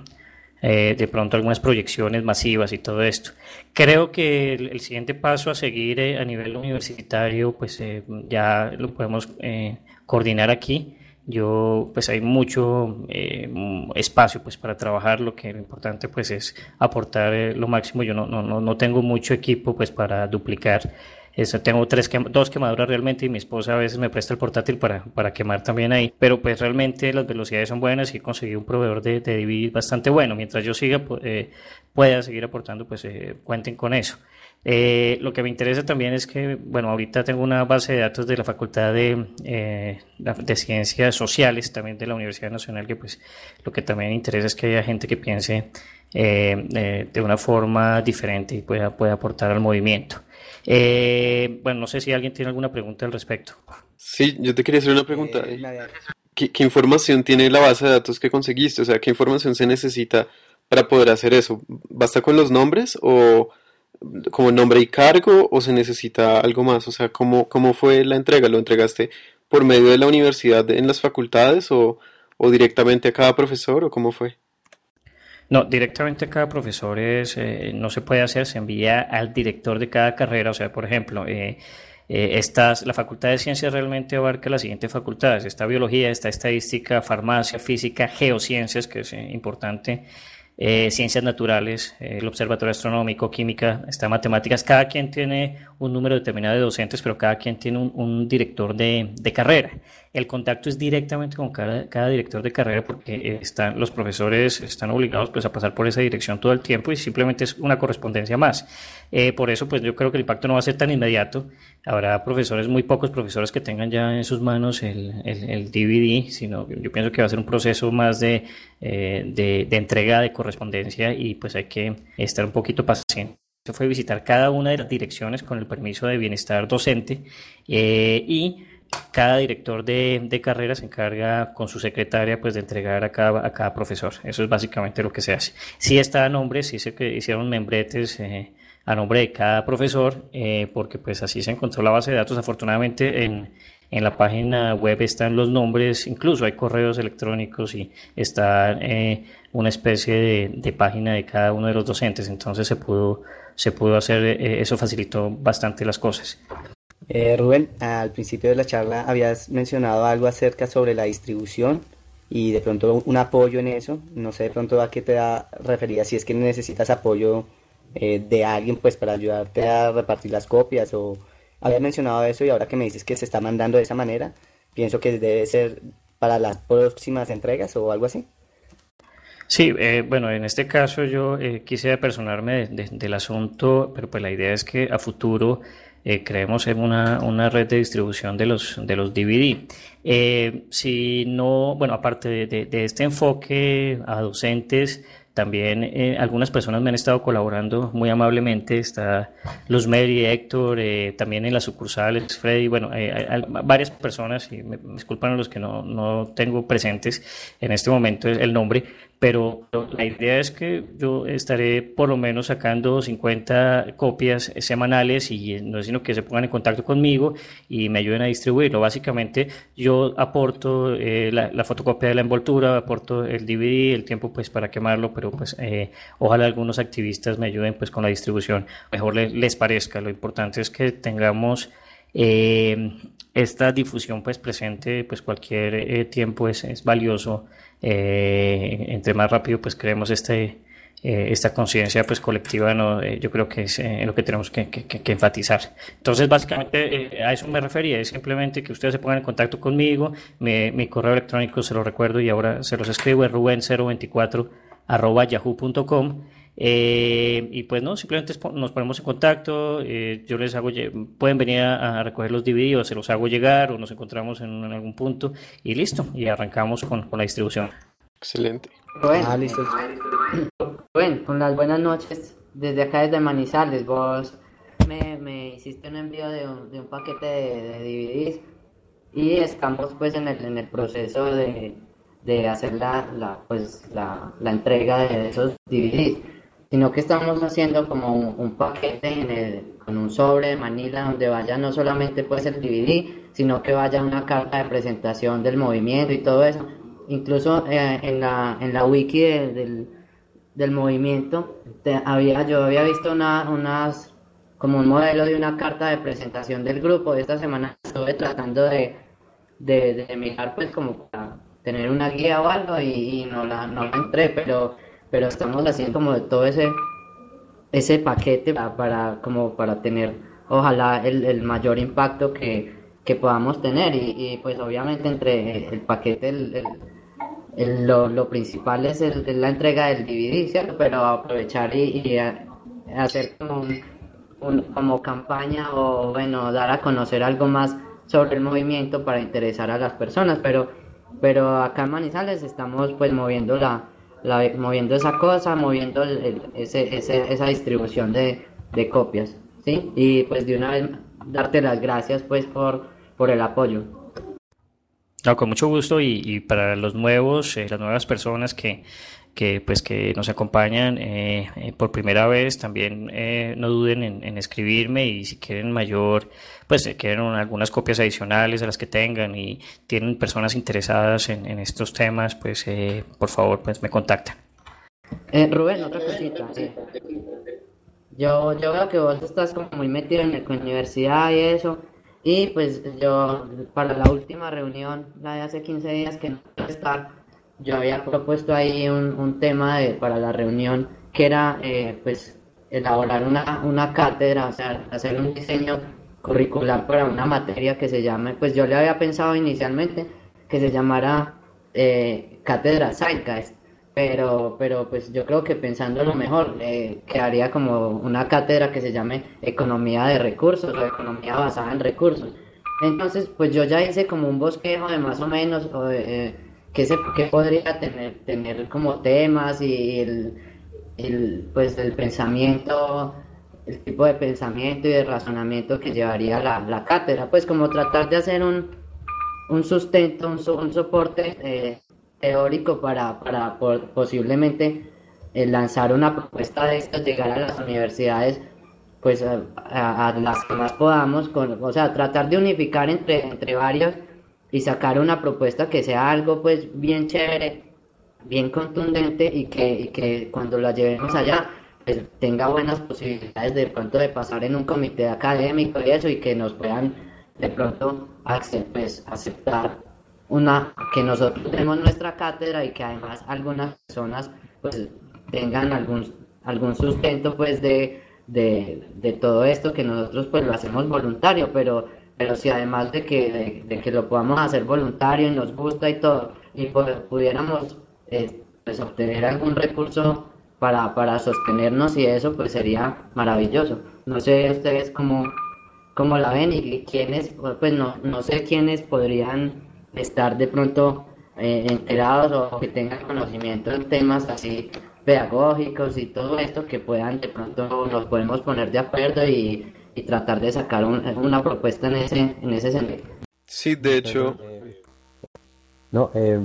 de pronto algunas proyecciones masivas y todo esto. Creo que el siguiente paso a seguir a nivel universitario, pues ya lo podemos coordinar aquí. Pues hay mucho espacio pues para trabajar. Lo importante pues es aportar lo máximo. Yo no tengo mucho equipo pues para duplicar. Tengo dos quemaduras realmente, y mi esposa a veces me presta el portátil para quemar también ahí, pero pues realmente las velocidades son buenas y he conseguido un proveedor de DVD bastante bueno. Mientras yo pueda seguir aportando, pues cuenten con eso. Lo que me interesa también es que, bueno, ahorita tengo una base de datos de la Facultad de Ciencias Sociales, también de la Universidad Nacional, que pues lo que también interesa es que haya gente que piense de una forma diferente y pueda aportar al movimiento. Bueno, no sé si alguien tiene alguna pregunta al respecto. Sí, yo te quería hacer una pregunta. ¿Qué información tiene la base de datos que conseguiste? O sea, ¿qué información se necesita para poder hacer eso? ¿Basta con los nombres o como nombre y cargo, o se necesita algo más? O sea, ¿cómo fue la entrega? ¿Lo entregaste por medio de la universidad en las facultades o directamente a cada profesor, o cómo fue? No, directamente a cada profesor no se puede hacer, se envía al director de cada carrera. O sea, por ejemplo, la Facultad de Ciencias realmente abarca las siguientes facultades: está biología, está estadística, farmacia, física, geociencias, que es importante, ciencias naturales, el observatorio astronómico, química, está matemáticas. Cada quien tiene un número determinado de docentes, pero cada quien tiene un director de carrera. El contacto es directamente con cada director de carrera, porque los profesores están obligados pues a pasar por esa dirección todo el tiempo y simplemente es una correspondencia más. Por eso pues yo creo que el impacto no va a ser tan inmediato. Habrá muy pocos profesores que tengan ya en sus manos el DVD, sino yo pienso que va a ser un proceso más de entrega de correspondencia, y pues hay que estar un poquito paciente. Se fue a visitar cada una de las direcciones con el permiso de bienestar docente, y cada director de carrera se encarga con su secretaria pues de entregar a cada profesor. Eso es básicamente lo que se hace. Sí está a nombre, sí se hicieron membretes a nombre de cada profesor, porque pues así se encontró la base de datos. Afortunadamente en la página web están los nombres, incluso hay correos electrónicos y está una especie de página de cada uno de los docentes. Entonces se pudo hacer, eso facilitó bastante las cosas. Rubén, al principio de la charla habías mencionado algo acerca sobre la distribución y de pronto un apoyo en eso. No sé de pronto a qué te referías, si es que necesitas apoyo de alguien pues para ayudarte a repartir las copias, o habías mencionado eso, y ahora que me dices que se está mandando de esa manera, pienso que debe ser para las próximas entregas o algo así. Sí, bueno, en este caso yo quise apersonarme del asunto, pero pues la idea es que a futuro creemos en una red de distribución de los DVD. Si no, bueno, aparte de este enfoque a docentes, también algunas personas me han estado colaborando muy amablemente. Está Luzmeri, Héctor, también en las sucursales, Freddy. Bueno, hay varias personas, y me disculpan a los que no tengo presentes en este momento el nombre, pero la idea es que yo estaré por lo menos sacando 50 copias semanales y no es sino que se pongan en contacto conmigo y me ayuden a distribuirlo. Básicamente yo aporto la fotocopia de la envoltura, aporto el DVD, el tiempo pues para quemarlo, pero pues ojalá algunos activistas me ayuden pues con la distribución, mejor les parezca. Lo importante es que tengamos esta difusión pues presente, pues cualquier tiempo es valioso. Entre más rápido pues creemos esta conciencia pues colectiva, ¿no? Yo creo que es lo que tenemos que enfatizar. Entonces básicamente a eso me refería, es simplemente que ustedes se pongan en contacto conmigo. Mi correo electrónico se lo recuerdo y ahora se los escribo, es ruben024@yahoo.com. Y pues no, simplemente nos ponemos en contacto, yo les hago, pueden venir a recoger los DVD o se los hago llegar o nos encontramos en algún punto y listo, y arrancamos con la distribución. Excelente. Rubén, Listo. Rubén, con las buenas noches, desde acá desde Manizales, vos me hiciste un envío de un paquete de DVDs y estamos pues en el proceso de hacer la entrega de esos DVDs, sino que estamos haciendo como un paquete con un sobre de manila donde vaya no solamente pues el DVD, sino que vaya una carta de presentación del movimiento y todo eso. Incluso en la wiki del movimiento yo había visto como un modelo de una carta de presentación del grupo. Esta semana estuve tratando de mirar pues como para tener una guía o algo y no la entré, pero estamos haciendo como de todo ese paquete para tener ojalá el mayor impacto que podamos tener y pues obviamente entre el paquete lo principal es la entrega del DVD, ¿cierto? Pero aprovechar y hacer como campaña o bueno, dar a conocer algo más sobre el movimiento para interesar a las personas, pero acá en Manizales estamos pues moviendo moviendo esa cosa, moviendo esa distribución de copias, ¿sí? Y pues de una vez darte las gracias pues por el apoyo. No, con mucho gusto y para los nuevos, las nuevas personas que nos acompañan por primera vez, también no duden en escribirme y si quieren quieren algunas copias adicionales a las que tengan y tienen personas interesadas en estos temas, pues por favor pues me contactan. Rubén, otra cosita. Yo veo que vos estás como muy metido en la universidad y eso. Y pues yo, para la última reunión, la de hace 15 días que no pude estar, yo había propuesto ahí un tema para la reunión que era pues elaborar una cátedra, o sea, hacer un diseño curricular para una materia que se llame, pues yo le había pensado inicialmente que se llamara Cátedra Zeitgeist, pero pues yo creo que pensándolo mejor, quedaría como una cátedra que se llame Economía de Recursos o Economía basada en recursos. Entonces, pues yo ya hice como un bosquejo de más o menos qué podría tener como temas y pues el pensamiento, el tipo de pensamiento y de razonamiento que llevaría la cátedra, pues como tratar de hacer un sustento, un soporte teórico para posiblemente lanzar una propuesta de estas, llegar a las universidades pues a las que más podamos, o sea, tratar de unificar entre varios y sacar una propuesta que sea algo pues bien chévere, bien contundente y que cuando la llevemos allá pues tenga buenas posibilidades de pronto de pasar en un comité académico y eso, y que nos puedan de pronto aceptar que nosotros tenemos nuestra cátedra y que además algunas personas pues tengan algún sustento pues de todo esto, que nosotros pues lo hacemos voluntario, pero si además de que lo podamos hacer voluntario y nos gusta y todo, y pudiéramos pues obtener algún recurso para sostenernos y eso, pues sería maravilloso. No sé ustedes cómo la ven y quiénes, pues no sé quiénes podrían estar de pronto enterados o que tengan conocimiento en temas así pedagógicos y todo esto, que puedan de pronto nos podemos poner de acuerdo y tratar de sacar una propuesta en ese sentido. Sí, de hecho. No,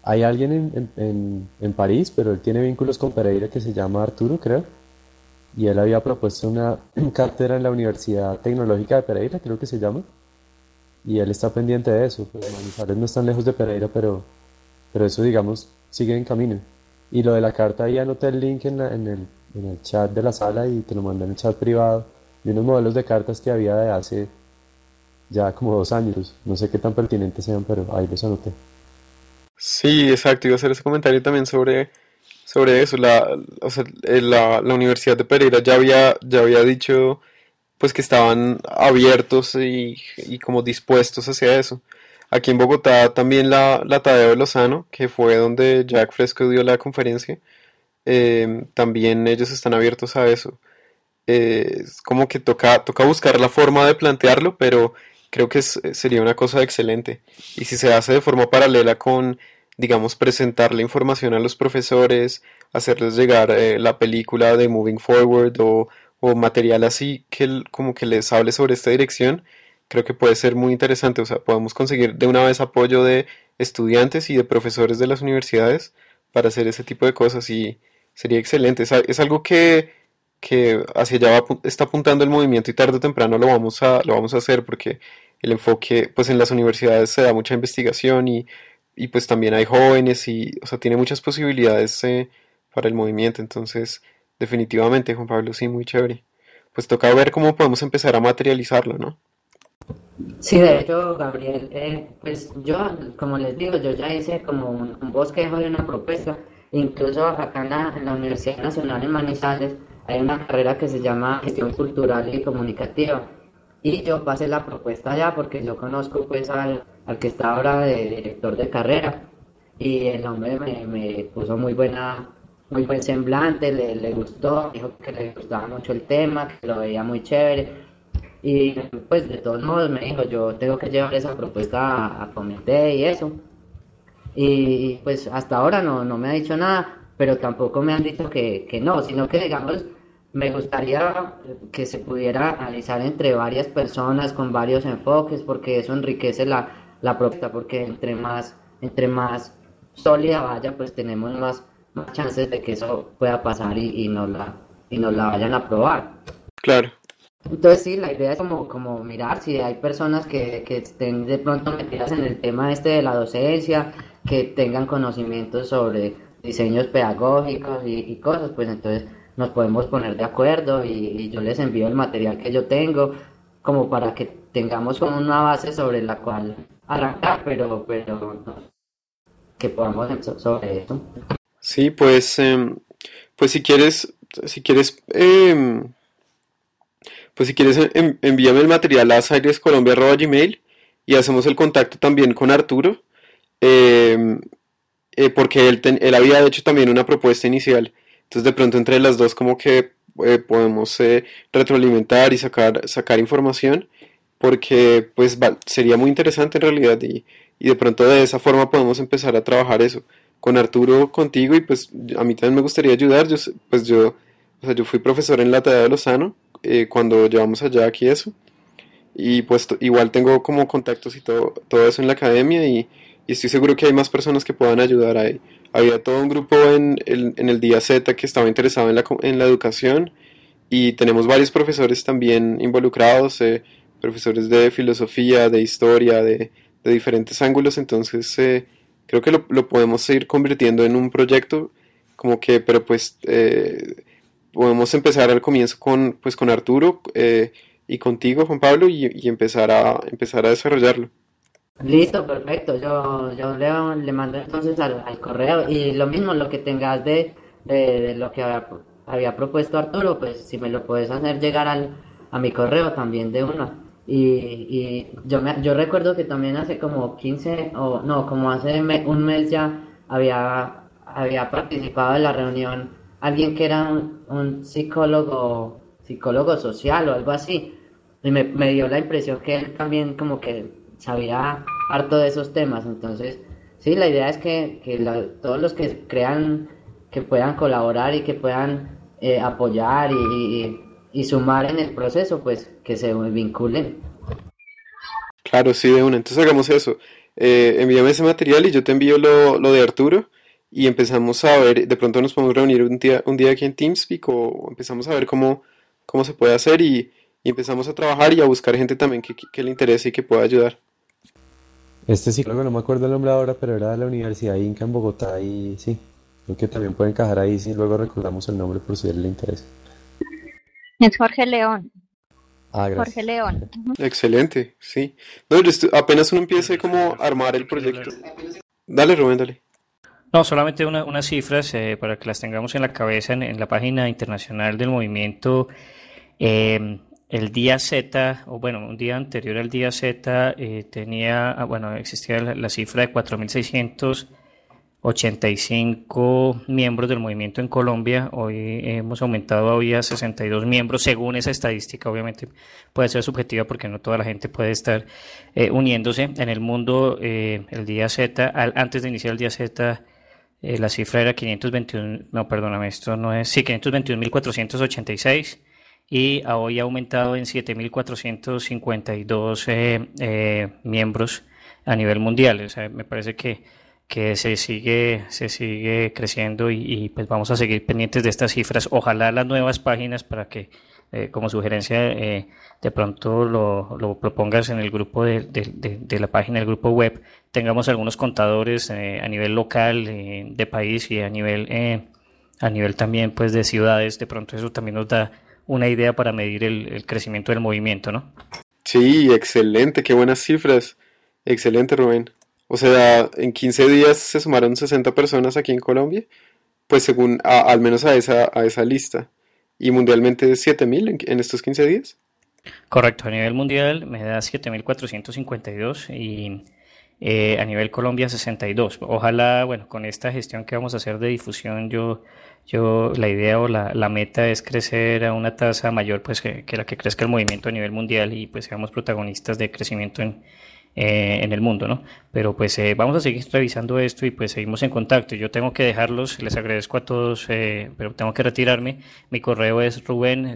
Hay alguien en París, pero él tiene vínculos con Pereira que se llama Arturo, creo. Y él había propuesto una cátedra en la Universidad Tecnológica de Pereira, creo que se llama. Y él está pendiente de eso. Pues Manizales no están lejos de Pereira, pero eso, digamos, sigue en camino. Y lo de la carta, ahí anoté el link en el chat de la sala y te lo mandé en el chat privado. Y unos modelos de cartas que había de hace ya como 2 años. No sé qué tan pertinentes sean, pero ahí los anoté. Sí, exacto, iba a hacer ese comentario también sobre eso. O sea, la Universidad de Pereira ya había dicho pues que estaban abiertos y como dispuestos hacia eso. Aquí en Bogotá también la Tadeo de Lozano, que fue donde Jack Fresco dio la conferencia, también ellos están abiertos a eso. Es como que toca buscar la forma de plantearlo, pero creo que sería una cosa excelente. Y si se hace de forma paralela con, digamos, presentar la información a los profesores, hacerles llegar la película de Moving Forward o material así como que les hable sobre esta dirección, creo que puede ser muy interesante. O sea, podemos conseguir de una vez apoyo de estudiantes y de profesores de las universidades para hacer ese tipo de cosas y sería excelente. Es algo que hacia allá está apuntando el movimiento y tarde o temprano lo vamos a hacer porque el enfoque pues en las universidades se da mucha investigación y pues también hay jóvenes y o sea tiene muchas posibilidades para el movimiento. Entonces definitivamente, Juan Pablo, sí, muy chévere. Pues toca ver cómo podemos empezar a materializarlo, ¿no? Sí, de hecho, Gabriel, pues yo, como les digo, yo ya hice como un bosquejo de una propuesta. Incluso acá en la Universidad Nacional en Manizales hay una carrera que se llama Gestión Cultural y Comunicativa. Y yo pasé la propuesta allá porque yo conozco pues al que está ahora de director de carrera. Y el hombre me puso muy buen semblante, le gustó, dijo que le gustaba mucho el tema, que lo veía muy chévere. Y pues de todos modos me dijo, yo tengo que llevar esa propuesta a comité y eso. Y pues hasta ahora no me ha dicho nada, pero tampoco me han dicho que no, sino que digamos, me gustaría que se pudiera analizar entre varias personas con varios enfoques, porque eso enriquece la propuesta, porque entre más sólida vaya, pues tenemos más chances de que eso pueda pasar y nos la vayan a aprobar. Claro. Entonces sí, la idea es como mirar si hay personas que estén de pronto metidas en el tema este de la docencia, que tengan conocimientos sobre diseños pedagógicos y cosas, pues entonces nos podemos poner de acuerdo y yo les envío el material que yo tengo como para que tengamos como una base sobre la cual arrancar, pero que podamos sobre eso. Sí, pues si quieres, envíame el material a airescolombia@gmail y hacemos el contacto también con Arturo, eh, porque él había hecho también una propuesta inicial. Entonces de pronto entre las dos como que podemos retroalimentar y sacar información, porque pues sería muy interesante en realidad y de pronto de esa forma podemos empezar a trabajar eso. Con Arturo, contigo y pues a mí también me gustaría ayudar. O sea, yo fui profesor en la Tadeo de Lozano cuando llevamos allá aquí eso. Y pues igual tengo como contactos y todo eso en la academia y estoy seguro que hay más personas que puedan ayudar ahí. Había todo un grupo en el día Z que estaba interesado en la educación y tenemos varios profesores también involucrados, profesores de filosofía, de historia, de diferentes ángulos. Entonces creo que lo podemos ir convirtiendo en un proyecto como que, pero pues podemos empezar al comienzo con Arturo y contigo, Juan Pablo, y empezar a desarrollarlo. Listo, perfecto. Yo le mando entonces al correo y lo mismo, lo que tengas de lo que había propuesto Arturo, pues si me lo puedes hacer llegar a mi correo también de uno. Y yo recuerdo que también hace como 15 o no, como hace un mes ya había participado en la reunión alguien que era un psicólogo social o algo así. Y me dio la impresión que él también como que sabía harto de esos temas. Entonces, sí, la idea es que todos los que crean que puedan colaborar y que puedan apoyar y sumar en el proceso, pues que se vinculen. Claro, sí, de una. Entonces hagamos eso. envíame ese material y yo te envío lo de Arturo y empezamos a ver, de pronto nos podemos reunir un día aquí en TeamSpeak o empezamos a ver cómo se puede hacer y empezamos a trabajar y a buscar gente también que le interese y que pueda ayudar. Este psicólogo, no me acuerdo el nombre ahora, pero era de la Universidad Inca en Bogotá y sí, creo que también puede encajar ahí si luego recordamos el nombre por si a él le interesa. Es Jorge León. Ah, Jorge gracias. León. Ujú. Excelente, sí. No, apenas uno empiece como a armar el proyecto. Dale, Rubén, dale. No, solamente unas cifras para que las tengamos en la cabeza en la página internacional del movimiento. El día Z, o bueno, un día anterior al día Z, existía la cifra de 4.685 miembros del movimiento en Colombia. Hoy hemos aumentado hoy a 62 miembros, según esa estadística. Obviamente puede ser subjetiva porque no toda la gente puede estar uniéndose. En el mundo, el día Z, antes de iniciar el día Z, la cifra era 521, no, perdóname, esto no es, sí, 521.486 y hoy ha aumentado en 7.452 miembros a nivel mundial. O sea, me parece que se sigue creciendo y pues vamos a seguir pendientes de estas cifras. Ojalá las nuevas páginas para que como sugerencia de pronto lo propongas en el grupo de la página del grupo web, tengamos algunos contadores a nivel local de país y a nivel también pues de ciudades. De pronto eso también nos da una idea para medir el crecimiento del movimiento, ¿no? Sí, excelente, qué buenas cifras. Excelente, Rubén. O sea, en 15 días se sumaron 60 personas aquí en Colombia, pues según al menos a esa lista. Y mundialmente 7.000 en estos 15 días. Correcto, a nivel mundial me da 7.452 y a nivel Colombia 62. Ojalá, bueno, con esta gestión que vamos a hacer de difusión, la idea o la meta es crecer a una tasa mayor pues que la que crezca el movimiento a nivel mundial y pues seamos protagonistas de crecimiento en el mundo, ¿no? Pero pues vamos a seguir revisando esto y pues seguimos en contacto. Yo tengo que dejarlos, les agradezco a todos, pero tengo que retirarme. Mi correo es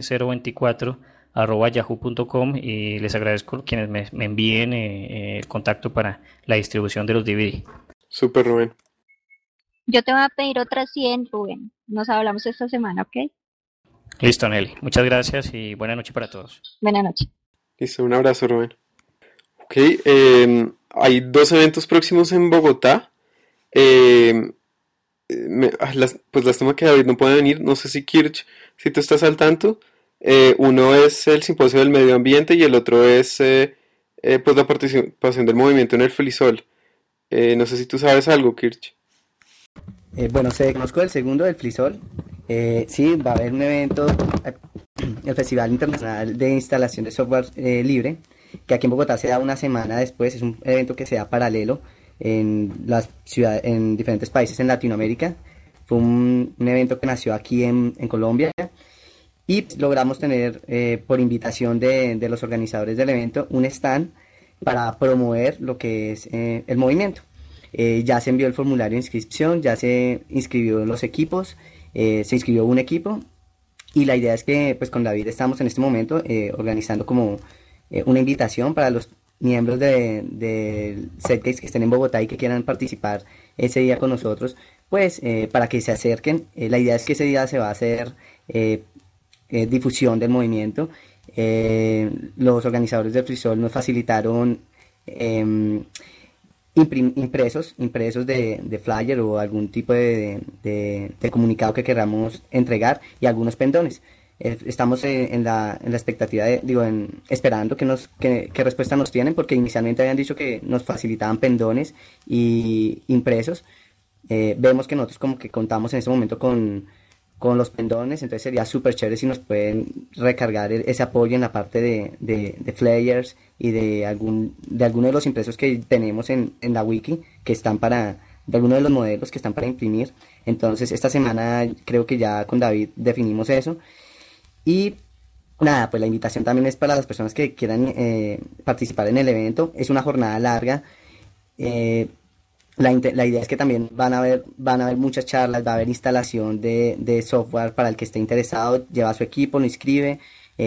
ruben024@yahoo.com y les agradezco quienes me envíen el contacto para la distribución de los DVD. Súper, Rubén. Yo te voy a pedir otras 100, Rubén. Nos hablamos esta semana, ¿ok? Listo, Nelly. Muchas gracias y buena noche para todos. Buenas noches. Listo, un abrazo, Rubén. Ok, hay 2 eventos próximos en Bogotá. Eh, pues lástima que David no puede venir. No sé si Kirch, si tú estás al tanto. Uno es el Simposio del Medio Ambiente y el otro es pues la participación del movimiento en el Flisol. No sé si tú sabes algo, Kirch. Bueno, conozco el segundo del Flisol. Sí, va a haber un evento, el Festival Internacional de Instalación de Software Libre, que aquí en Bogotá se da una semana después. Es un evento que se da paralelo en las ciudades, en diferentes países en Latinoamérica. Fue un evento que nació aquí en Colombia y logramos tener, por invitación de los organizadores del evento, un stand para promover lo que es el movimiento. Ya se envió el formulario de inscripción, ya se inscribió los equipos, se inscribió un equipo y la idea es que pues con David estamos en este momento organizando como una invitación para los miembros de Setcase que estén en Bogotá y que quieran participar ese día con nosotros, pues para que se acerquen. La idea es que ese día se va a hacer difusión del movimiento. Los organizadores del Frisol nos facilitaron impresos de flyer o algún tipo de comunicado que queramos entregar y algunos pendones. Estamos en la expectativa esperando qué respuesta nos tienen, porque inicialmente habían dicho que nos facilitaban pendones y impresos. Vemos que nosotros como que contamos en este momento con los pendones, entonces sería súper chévere si nos pueden recargar ese apoyo en la parte de flyers y de alguno de los impresos que tenemos en la wiki, que están de algunos de los modelos que están para imprimir. Entonces esta semana creo que ya con David definimos eso. Y nada, pues la invitación también es para las personas que quieran participar en el evento. Es una jornada larga. La idea es que también van a haber muchas charlas, va a haber instalación de software para el que esté interesado, lleva su equipo, lo inscribe.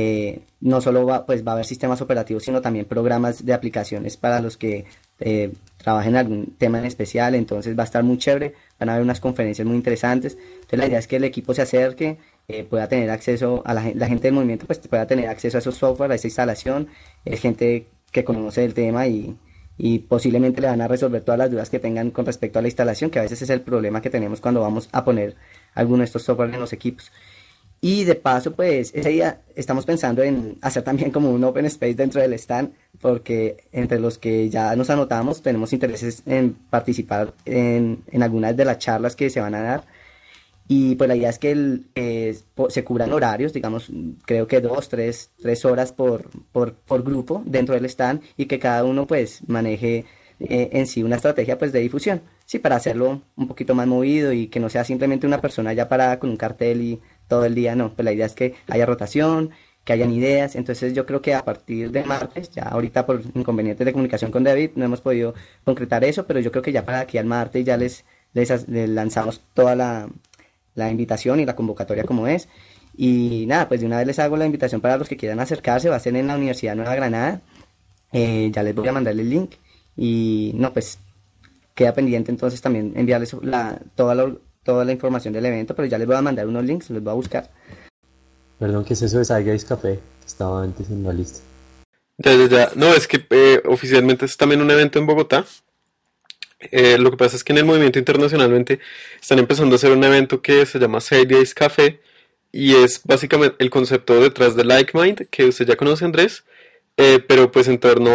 No solo va a haber sistemas operativos, sino también programas de aplicaciones para los que trabaje en algún tema en especial, entonces va a estar muy chévere, van a haber unas conferencias muy interesantes, entonces la idea es que el equipo se acerque, pueda tener acceso a la gente del movimiento, pues pueda tener acceso a esos software, a esa instalación, es gente que conoce el tema y posiblemente le van a resolver todas las dudas que tengan con respecto a la instalación, que a veces es el problema que tenemos cuando vamos a poner alguno de estos software en los equipos. Y de paso, pues ese día estamos pensando en hacer también como un open space dentro del stand, porque entre los que ya nos anotamos tenemos intereses en participar en algunas de las charlas que se van a dar. Y pues la idea es que se cubran horarios, digamos, creo que 3 horas por grupo dentro del stand y que cada uno pues maneje en sí una estrategia pues de difusión, sí, para hacerlo un poquito más movido y que no sea simplemente una persona ya parada con un cartel y todo el día, no, pues la idea es que haya rotación, que hayan ideas, entonces yo creo que a partir de martes, ya ahorita por inconvenientes de comunicación con David no hemos podido concretar eso, pero yo creo que ya para aquí al martes ya les lanzamos toda la invitación y la convocatoria como es. Y nada, pues de una vez les hago la invitación para los que quieran acercarse, va a ser en la Universidad Nueva Granada, ya les voy a mandar el link y no, pues queda pendiente entonces también enviarles toda la información del evento, pero ya les voy a mandar unos links, los voy a buscar. Perdón, ¿qué es eso de Sideways Café? Que estaba antes en la lista. Ya. No, es que oficialmente es también un evento en Bogotá. Lo que pasa es que en el movimiento internacionalmente están empezando a hacer un evento que se llama Sideways Café y es básicamente el concepto detrás de Like Mind, que usted ya conoce, Andrés, pero pues en torno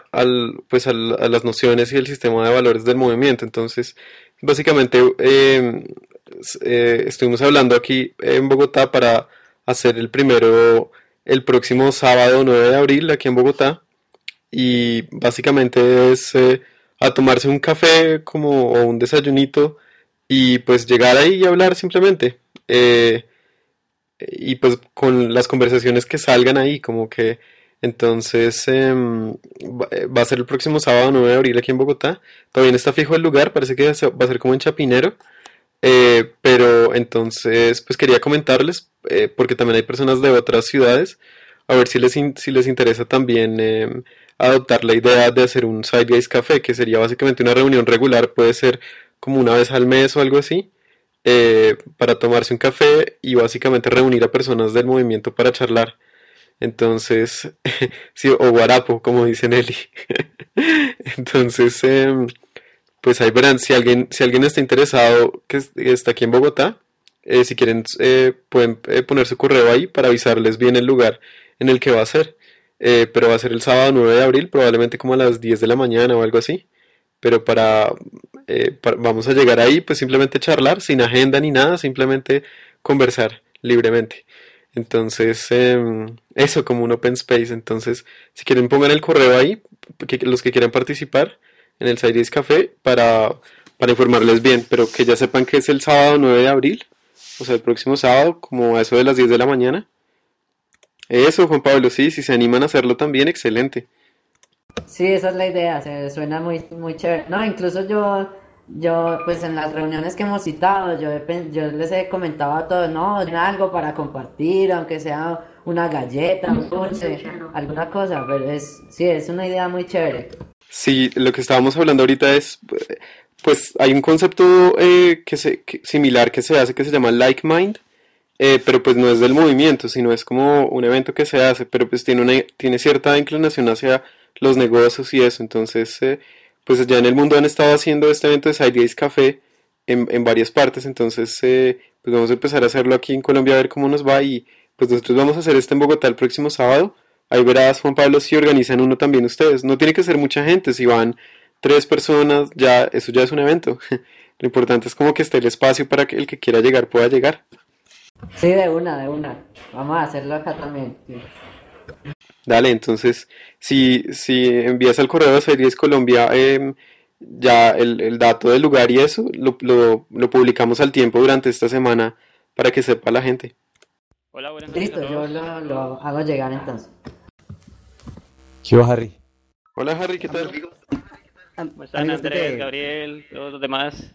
a las nociones y el sistema de valores del movimiento. Entonces, básicamente estuvimos hablando aquí en Bogotá para hacer el primero el próximo sábado 9 de abril aquí en Bogotá y básicamente es a tomarse un café como o un desayunito y pues llegar ahí y hablar simplemente y pues con las conversaciones que salgan ahí como que entonces va a ser el próximo sábado 9 de abril aquí en Bogotá. Todavía no está fijo el lugar, parece que va a ser como en Chapinero. Pero entonces pues quería comentarles porque también hay personas de otras ciudades a ver si les interesa también adoptar la idea de hacer un Sideways Café, que sería básicamente una reunión regular, puede ser como una vez al mes o algo así, para tomarse un café y básicamente reunir a personas del movimiento para charlar. Entonces, sí, o guarapo, como dice Nelly. Entonces, pues ahí verán, si alguien está interesado, está aquí en Bogotá, si quieren pueden poner su correo ahí para avisarles bien el lugar en el que va a ser. Pero va a ser el sábado 9 de abril, probablemente como a las 10 de la mañana o algo así. Pero vamos a llegar ahí, pues simplemente charlar, sin agenda ni nada, simplemente conversar libremente. Entonces, eso como un open space. Entonces, si quieren pongan el correo ahí, los que quieran participar en el Sideways Café para informarles bien, pero que ya sepan que es el sábado 9 de abril, o sea, el próximo sábado, como a eso de las 10 de la mañana. Eso, Juan Pablo, sí, si se animan a hacerlo también, excelente. Sí, esa es la idea, se suena muy, muy chévere. No, incluso yo, pues en las reuniones que hemos citado, yo les he comentado a todos, no, algo para compartir, aunque sea una galleta, un dulce, alguna cosa, pero sí, es una idea muy chévere. Sí, lo que estábamos hablando ahorita es, pues hay un concepto similar que se hace que se llama Like Mind, pero pues no es del movimiento, sino es como un evento que se hace, pero pues tiene cierta inclinación hacia los negocios y eso. Entonces pues ya en el mundo han estado haciendo este evento de Sideways Café en varias partes, entonces pues vamos a empezar a hacerlo aquí en Colombia a ver cómo nos va y pues nosotros vamos a hacer este en Bogotá el próximo sábado. Ahí verás, Juan Pablo, si organizan uno también ustedes. No tiene que ser mucha gente, si van 3 personas, eso ya es un evento. Lo importante es como que esté el espacio para que el que quiera llegar pueda llegar. Sí, de una. Vamos a hacerlo acá también. Sí. Dale, entonces, si envías al correo de Sideways Colombia ya el dato del lugar y eso, lo publicamos al tiempo durante esta semana para que sepa la gente. Hola, buenas noches. Listo, yo lo hago llegar entonces. ¿Qué va, Harry? Hola, Harry, ¿qué tal? ¿Cómo están, Andrés, Gabriel, todos los demás?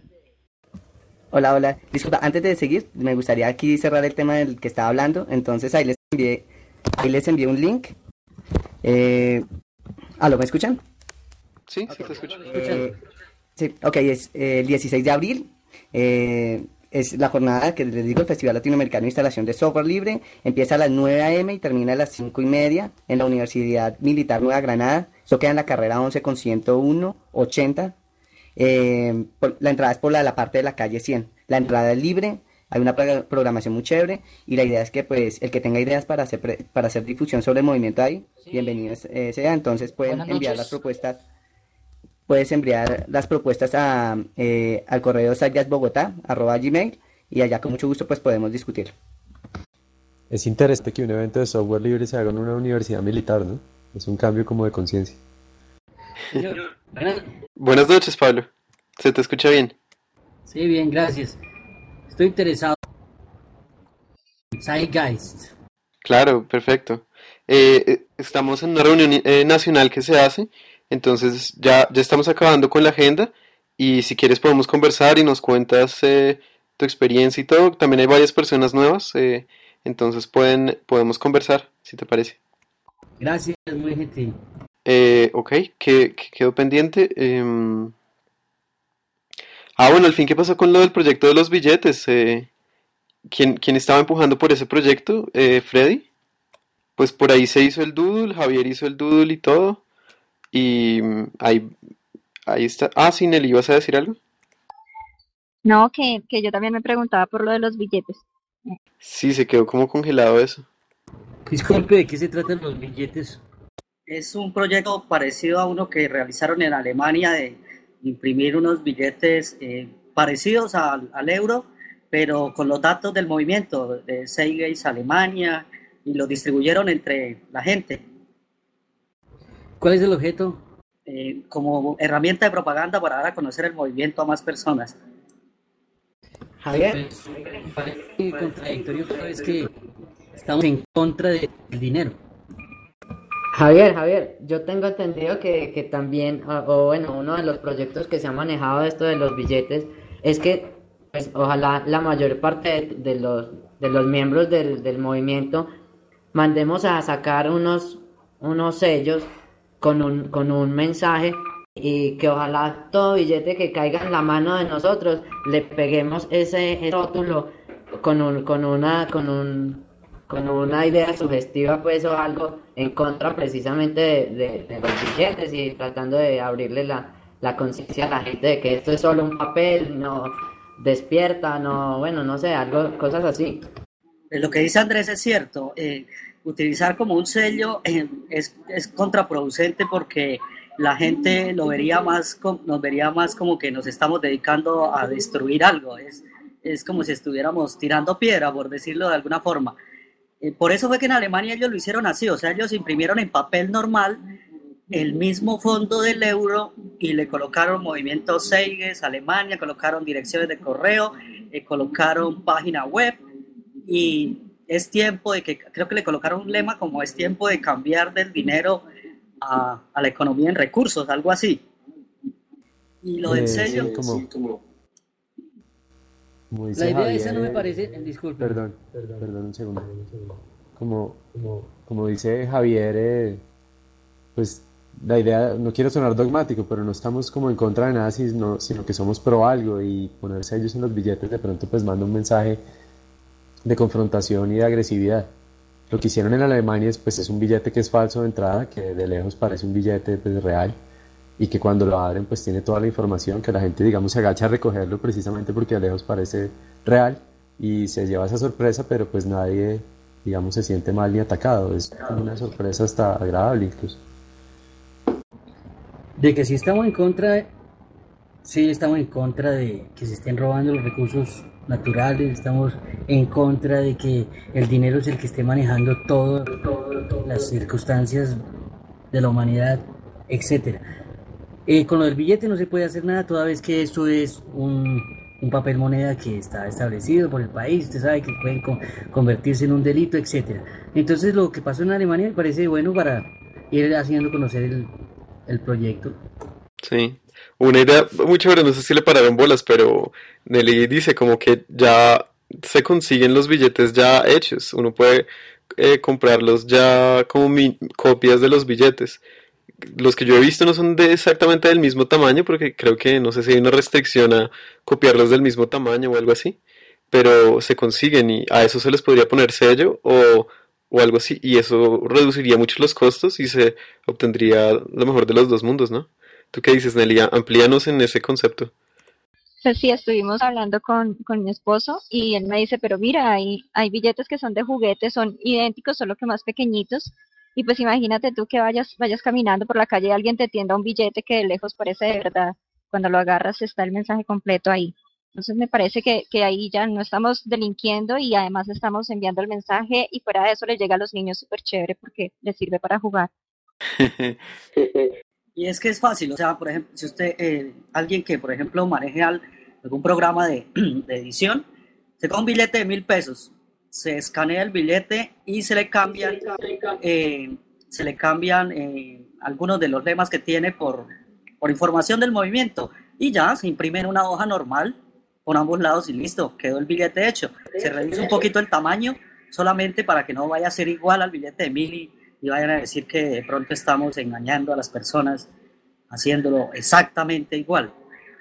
Hola. Disculpa, antes de seguir, me gustaría aquí cerrar el tema del que estaba hablando. Entonces ahí les envié un link. ¿Me escuchan? Sí, sí te escucho. Sí, ok, es el 16 de abril. Es la jornada que les digo, el Festival Latinoamericano de Instalación de Software Libre. Empieza a las 9 a.m. y termina a las 5:30 en la Universidad Militar Nueva Granada. Eso queda en la carrera 11 con 101-80. La entrada es por la parte de la calle 100. La entrada es libre, hay una programación muy chévere y la idea es que pues el que tenga ideas para hacer difusión sobre el movimiento ahí, bienvenido sea. Entonces pueden Buenas enviar las noches. propuestas. Puedes enviar las propuestas al correo sayasbogotá@gmail y allá con mucho gusto pues podemos discutir. Es interesante que un evento de software libre se haga en una universidad militar, ¿no? Es un cambio como de conciencia. Buenas noches, Pablo. ¿Se te escucha bien? Sí, bien, gracias. Estoy interesado en Zeitgeist. Claro, perfecto. Estamos en una reunión nacional que se hace, entonces ya estamos acabando con la agenda y si quieres podemos conversar y nos cuentas tu experiencia y todo. También hay varias personas nuevas, entonces podemos conversar, si te parece. Gracias, muy gentil. Ok, que quedó pendiente. Bueno, al fin, ¿qué pasó con lo del proyecto de los billetes? ¿Quién estaba empujando por ese proyecto? ¿Freddy? Pues por ahí se hizo el doodle, Javier hizo el doodle y todo. Y ahí está. Sí, Nelly, ¿ibas a decir algo? No, que yo también me preguntaba por lo de los billetes. Sí, se quedó como congelado eso. Disculpe, ¿de qué se tratan los billetes? Es un proyecto parecido a uno que realizaron en Alemania de imprimir unos billetes parecidos al euro, pero con los datos del movimiento de Zeitgeist Alemania y lo distribuyeron entre la gente ¿Cuál es el objeto? como herramienta de propaganda para dar a conocer el movimiento a más personas. Javier, Pues, parece contradictorio cada vez que estamos en contra del dinero. Javier, yo tengo entendido que también, o bueno, uno de los proyectos que se ha manejado de esto de los billetes es que, pues, ojalá la mayor parte de los miembros del movimiento mandemos a sacar unos sellos con un mensaje y que ojalá todo billete que caiga en la mano de nosotros le peguemos ese rótulo con una idea sugestiva, pues, o algo en contra precisamente de los billetes y tratando de abrirle la conciencia a la gente de que esto es solo un papel, no despierta, no, bueno, no sé, algo, cosas así. Lo que dice Andrés es cierto, utilizar como un sello es contraproducente porque la gente nos vería más como que nos estamos dedicando a destruir algo, es como si estuviéramos tirando piedra, por decirlo de alguna forma. Por eso fue que en Alemania ellos lo hicieron así, o sea, ellos imprimieron en papel normal el mismo fondo del euro y le colocaron movimiento Zeitgeist Alemania, colocaron direcciones de correo, colocaron página web y es tiempo de que, creo que le colocaron un lema como es tiempo de cambiar del dinero a la economía en recursos, algo así. Y lo del sello... Sí, como La dice idea esa no me Javier, parece, disculpe. perdón, un segundo. Como, como dice Javier, pues la idea, no quiero sonar dogmático, pero no estamos como en contra de nada, sino que somos pro algo y poner sellos en los billetes de pronto pues manda un mensaje de confrontación y de agresividad. Lo que hicieron en Alemania pues es un billete que es falso de entrada, que de lejos parece un billete pues real y que cuando lo abren pues tiene toda la información, que la gente digamos se agacha a recogerlo precisamente porque de lejos parece real y se lleva esa sorpresa, pero pues nadie digamos se siente mal ni atacado, es como una sorpresa hasta agradable incluso. De que sí estamos en contra, sí estamos en contra de que se estén robando los recursos naturales, estamos en contra de que el dinero es el que esté manejando todas las circunstancias de la humanidad, etcétera. Con lo del billete no se puede hacer nada toda vez que esto es un papel moneda que está establecido por el país, usted sabe que pueden convertirse en un delito, etcétera. Entonces lo que pasó en Alemania me parece bueno para ir haciendo conocer el proyecto. Sí, una idea muy chévere, no sé si le pararon bolas, pero Nelly dice como que ya se consiguen los billetes ya hechos, uno puede comprarlos ya como copias de los billetes, los que yo he visto no son exactamente del mismo tamaño, porque creo que no sé si hay una restricción a copiarlos del mismo tamaño o algo así, pero se consiguen y a eso se les podría poner sello o algo así, y eso reduciría mucho los costos y se obtendría lo mejor de los dos mundos, ¿no? ¿Tú qué dices, Nelly? Amplíanos en ese concepto. Pues sí, estuvimos hablando con mi esposo y él me dice, pero mira, hay billetes que son de juguete, son idénticos, solo que más pequeñitos. Y pues imagínate tú que vayas caminando por la calle y alguien te tienda un billete que de lejos parece de verdad. Cuando lo agarras está el mensaje completo ahí. Entonces me parece que ahí ya no estamos delinquiendo y además estamos enviando el mensaje y fuera de eso le llega a los niños súper chévere porque les sirve para jugar. Y es que es fácil, o sea, por ejemplo, si usted, alguien que, por ejemplo, maneje algún programa de edición, se coge un billete de 1.000 pesos, se escanea el billete y se le cambian algunos de los lemas que tiene por información del movimiento y ya se imprime en una hoja normal por ambos lados y listo, quedó el billete hecho. Se reduce un poquito el tamaño solamente para que no vaya a ser igual al billete de 1.000 y vayan a decir que de pronto estamos engañando a las personas haciéndolo exactamente igual.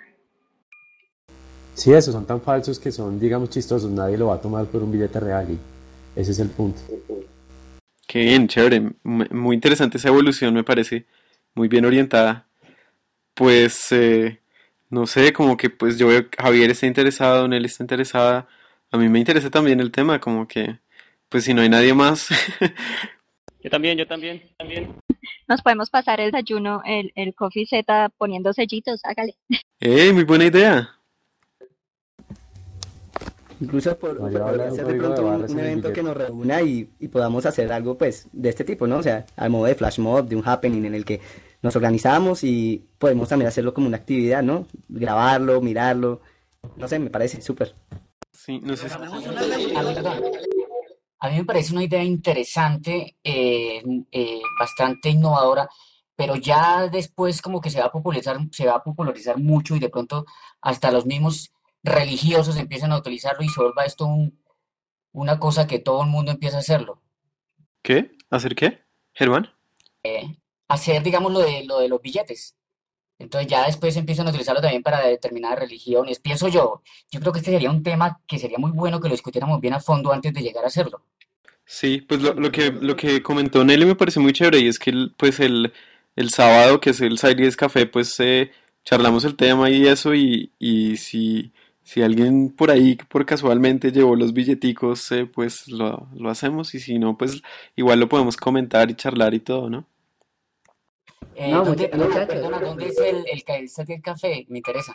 Sí, esos son tan falsos que son, digamos, chistosos. Nadie lo va a tomar por un billete real y ese es el punto. Qué bien, chévere. Muy interesante esa evolución, me parece muy bien orientada. Pues, no sé, como que pues yo veo que Javier está interesado, Nelly está interesada. A mí me interesa también el tema, como que, pues si no hay nadie más. Yo también. Nos podemos pasar el desayuno, el coffee Z poniendo sellitos, hágale. Muy buena idea! Incluso No, yo podría hablar un ser de código de pronto barras un en el evento que billete. nos reúna y podamos hacer algo pues de este tipo, ¿no? O sea, al modo de flash mob, de un happening en el que nos organizamos y podemos también hacerlo como una actividad, ¿no? Grabarlo, mirarlo, no sé, me parece súper. Sí, no sé. Programemos A una reunión. mí, perdón, a mí me parece una idea interesante, bastante innovadora, pero ya después como que se va a popularizar mucho y de pronto hasta los mismos religiosos empiezan a utilizarlo y se vuelva esto una cosa que todo el mundo empieza a hacerlo. ¿Qué? ¿Hacer qué? ¿Germán? Hacer, digamos, lo de los billetes. Entonces ya después empiezan a utilizarlo también para determinadas religiones. Pienso yo creo que este sería un tema que sería muy bueno que lo discutiéramos bien a fondo antes de llegar a hacerlo. Sí, pues lo que comentó Nelly me parece muy chévere y es que pues el sábado, que es el Sairies Café, pues charlamos el tema y eso y si alguien por ahí por casualmente llevó los billeticos, pues lo hacemos y si no, pues igual lo podemos comentar y charlar y todo, ¿no? No, muchachos. Perdona, ¿dónde es el Sati del Café? Me interesa.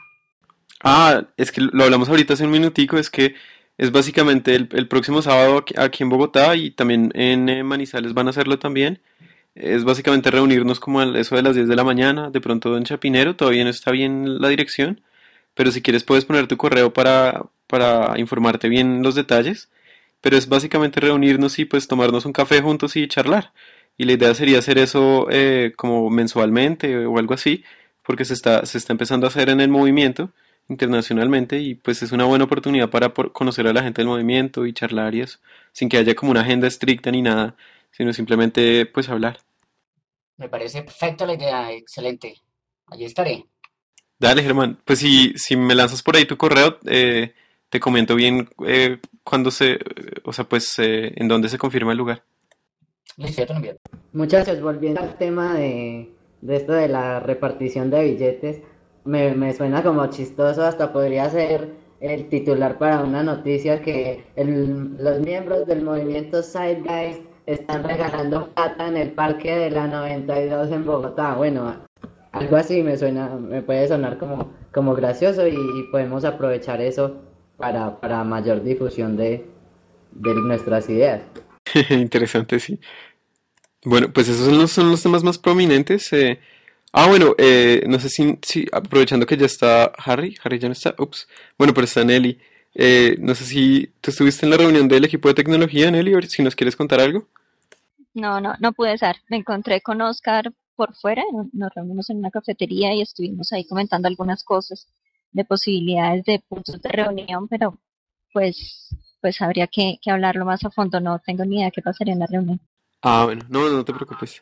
Es que lo hablamos ahorita hace un minutico, es que es básicamente el próximo sábado aquí en Bogotá y también en Manizales van a hacerlo también. Es básicamente reunirnos como a eso de las 10 de la mañana, de pronto en Chapinero, todavía no está bien la dirección, pero si quieres puedes poner tu correo para informarte bien los detalles, pero es básicamente reunirnos y pues tomarnos un café juntos y charlar. Y la idea sería hacer eso como mensualmente o algo así, porque se está empezando a hacer en el movimiento internacionalmente y pues es una buena oportunidad para conocer a la gente del movimiento y charlar y eso, sin que haya como una agenda estricta ni nada, sino simplemente pues hablar. Me parece perfecta la idea, excelente. Allí estaré. Dale, Germán. Pues si me lanzas por ahí tu correo, te comento bien cuándo o sea, pues en dónde se confirma el lugar. Listo, ya te lo envío. Muchachos, volviendo al tema de esto de la repartición de billetes, me suena como chistoso, hasta podría ser el titular para una noticia que los miembros del movimiento Zeitgeist están regalando plata en el Parque de la 92 en Bogotá. Bueno, algo así me puede sonar como gracioso y podemos aprovechar eso para mayor difusión de nuestras ideas. Interesante, sí. Bueno, pues esos son los temas más prominentes. Bueno, no sé si aprovechando que ya está Harry ya no está, ups. Bueno, pero está Nelly. No sé si tú estuviste en la reunión del equipo de tecnología, Nelly, o si nos quieres contar algo. No pude estar. Me encontré con Oscar por fuera, nos reunimos en una cafetería y estuvimos ahí comentando algunas cosas de posibilidades de puntos de reunión, pero pues habría que hablarlo más a fondo. No tengo ni idea qué pasaría en la reunión. Ah, bueno, no, no te preocupes.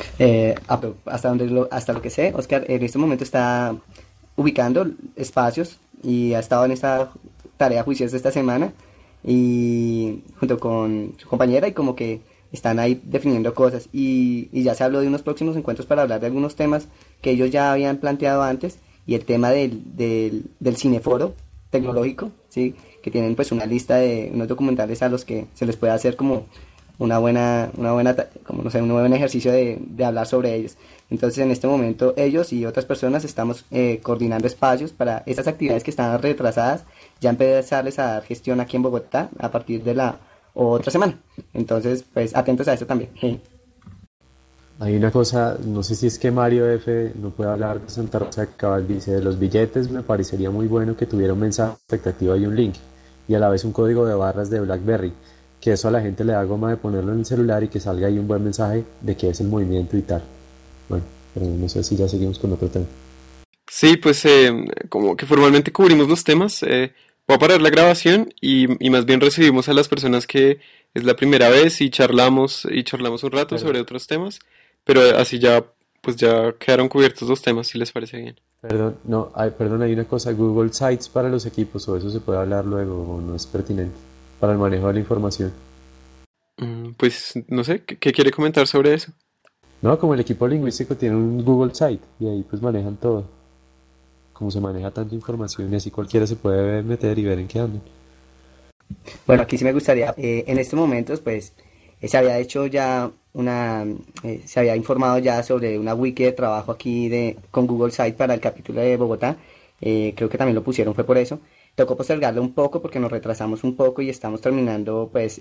Hasta lo que sé, Oscar en este momento está ubicando espacios y ha estado en esta tarea juiciosa esta semana y junto con su compañera y como que están ahí definiendo cosas y ya se habló de unos próximos encuentros para hablar de algunos temas que ellos ya habían planteado antes y el tema del cineforo tecnológico, ¿sí? Que tienen pues una lista de unos documentales a los que se les puede hacer como como no sé, un buen ejercicio de hablar sobre ellos. Entonces en este momento ellos y otras personas estamos coordinando espacios para estas actividades que están retrasadas, ya empezarles a dar gestión aquí en Bogotá a partir de la otra semana. Entonces pues atentos a eso también. Hay una cosa, no sé si es que Mario F. no puede hablar de Santa Rosa de Cabal, dice, de los billetes me parecería muy bueno que tuviera un mensaje expectativa y un link, y a la vez un código de barras de BlackBerry, que eso a la gente le da goma de ponerlo en el celular y que salga ahí un buen mensaje de qué es el movimiento y tal. Bueno, pero no sé si ya seguimos con otro tema. Sí, pues como que formalmente cubrimos los temas, voy a parar la grabación y más bien recibimos a las personas que es la primera vez y charlamos un rato Perdón, sobre otros temas, pero así ya pues ya quedaron cubiertos los temas, si les parece bien. perdón, no, perdón, hay una cosa, Google Sites para los equipos, o eso se puede hablar luego, o no es pertinente, para el manejo de la información. Pues no sé, ¿qué quiere comentar sobre eso? No, como el equipo lingüístico tiene un Google Site, y ahí pues manejan todo, como se maneja tanta información, y así cualquiera se puede meter y ver en qué andan. Bueno, aquí sí me gustaría, en estos momentos, pues, se había hecho ya se había informado ya sobre una wiki de trabajo aquí con Google Site para el capítulo de Bogotá. Creo que también lo pusieron, fue por eso. Tocó postergarlo un poco porque nos retrasamos un poco y estamos terminando, pues,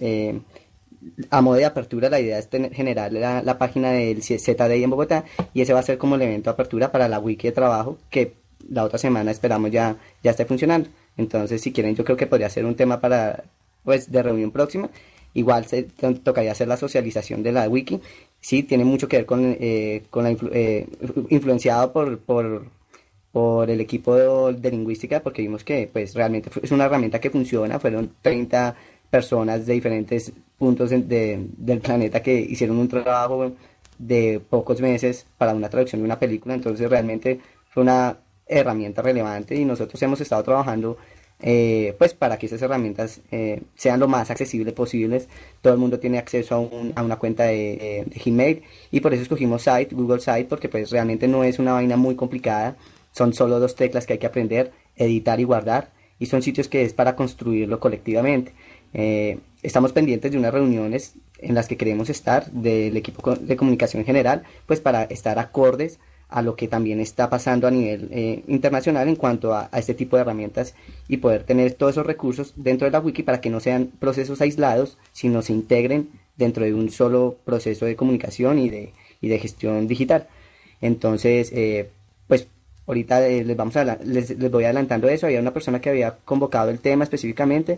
a modo de apertura. La idea es generar la página del ZDI en Bogotá y ese va a ser como el evento de apertura para la wiki de trabajo que la otra semana esperamos ya esté funcionando. Entonces, si quieren, yo creo que podría ser un tema para, pues, de reunión próxima. Igual tocaría hacer la socialización de la wiki. Sí, tiene mucho que ver influenciado por el equipo de lingüística, porque vimos que pues realmente es una herramienta que funciona. Fueron 30 personas de diferentes puntos del planeta que hicieron un trabajo de pocos meses para una traducción de una película. Entonces realmente fue una herramienta relevante y nosotros hemos estado trabajando pues para que esas herramientas sean lo más accesibles posibles. Todo el mundo tiene acceso a una cuenta de Gmail y por eso escogimos Google Site, porque pues realmente no es una vaina muy complicada, son solo dos teclas que hay que aprender, editar y guardar, y son sitios que es para construirlo colectivamente. Estamos pendientes de unas reuniones en las que queremos estar del equipo de comunicación en general, pues para estar acordes a lo que también está pasando a nivel internacional en cuanto a este tipo de herramientas y poder tener todos esos recursos dentro de la wiki para que no sean procesos aislados, sino se integren dentro de un solo proceso de comunicación y de gestión digital. Entonces, pues ahorita les voy adelantando eso. Había una persona que había convocado el tema específicamente,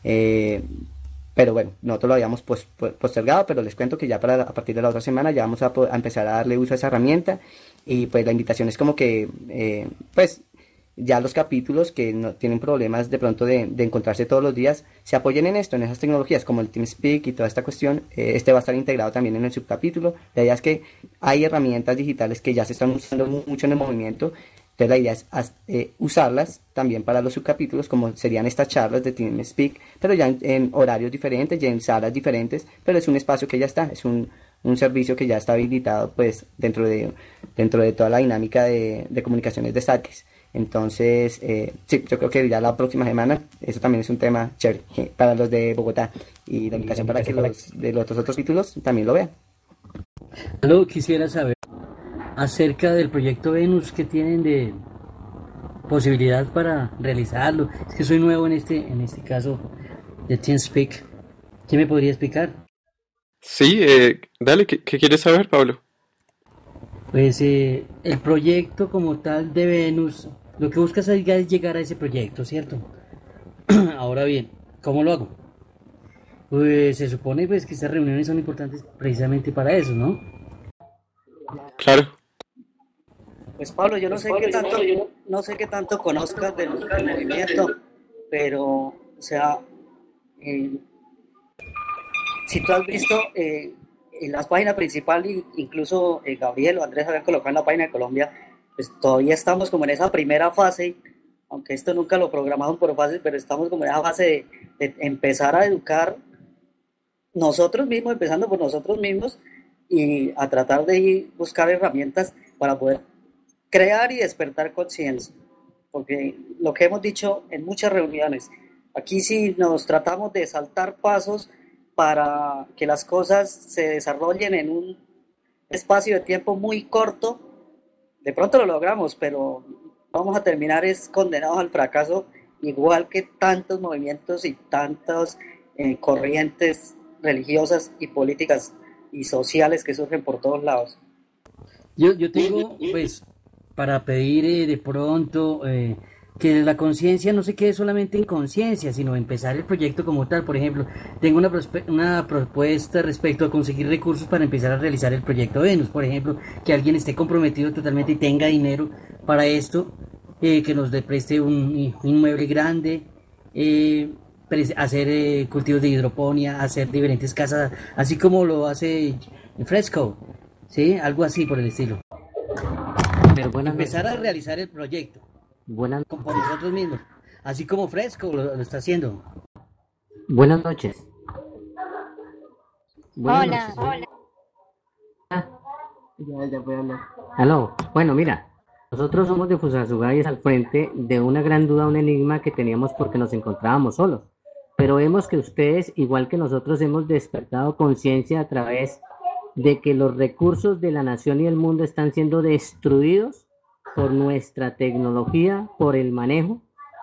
pero bueno, nosotros lo habíamos postergado, pero les cuento que ya a partir de la otra semana ya vamos a empezar a darle uso a esa herramienta. Y pues la invitación es como que pues ya los capítulos que no tienen problemas de pronto de encontrarse todos los días se apoyen en esto, en esas tecnologías como el TeamSpeak y toda esta cuestión. Este va a estar integrado también en el subcapítulo. La idea es que hay herramientas digitales que ya se están usando mucho en el movimiento. Entonces la idea es usarlas también para los subcapítulos, como serían estas charlas de TeamSpeak, pero ya en horarios diferentes, ya en salas diferentes, pero es un espacio que ya está, es un servicio que ya está habilitado pues dentro de toda la dinámica de comunicaciones de Statis. Entonces, sí, yo creo que ya la próxima semana, eso también es un tema chévere para los de Bogotá y la invitación para que los de los otros títulos también lo vean. Algo quisiera saber acerca del proyecto Venus que tienen de posibilidad para realizarlo. Es que soy nuevo en este caso de TeamSpeak. ¿Qué me podría explicar? Sí, dale, ¿qué quieres saber, Pablo? Pues el proyecto como tal de Venus, lo que buscas es llegar a ese proyecto, ¿cierto? Ahora bien, ¿cómo lo hago? Pues se supone pues que estas reuniones son importantes precisamente para eso, ¿no? Claro. Pues Pablo, yo no sé qué tanto conozcas del movimiento, pero, o sea, si tú has visto en la página principal, incluso Gabriel o Andrés habían colocado en la página de Colombia, pues todavía estamos como en esa primera fase, aunque esto nunca lo programaron por fases, pero estamos como en esa fase de empezar a educar nosotros mismos, empezando por nosotros mismos, y a tratar de buscar herramientas para poder crear y despertar conciencia. Porque lo que hemos dicho en muchas reuniones, aquí sí nos tratamos de saltar pasos para que las cosas se desarrollen en un espacio de tiempo muy corto, de pronto lo logramos, pero vamos a terminar es condenados al fracaso, igual que tantos movimientos y tantas corrientes religiosas y políticas y sociales que surgen por todos lados. Yo tengo, pues, para pedir de pronto que la conciencia no se quede solamente en conciencia, sino empezar el proyecto como tal. Por ejemplo, tengo una propuesta respecto a conseguir recursos para empezar a realizar el proyecto Venus. Por ejemplo, que alguien esté comprometido totalmente y tenga dinero para esto, que nos preste un inmueble grande, hacer cultivos de hidroponía, hacer diferentes casas, así como lo hace Fresco, ¿sí? Algo así por el estilo. Pero Empezar a realizar el proyecto por nosotros mismos, así como Fresco lo está haciendo. buenas noches. Hola, hola. Ya puedo hablar. Aló. Bueno, mira, nosotros somos de Fusagasugá y es al frente de una gran duda, un enigma que teníamos porque nos encontrábamos solos. Pero vemos que ustedes, igual que nosotros, hemos despertado conciencia a través de que los recursos de la nación y el mundo están siendo destruidos por nuestra tecnología, por el manejo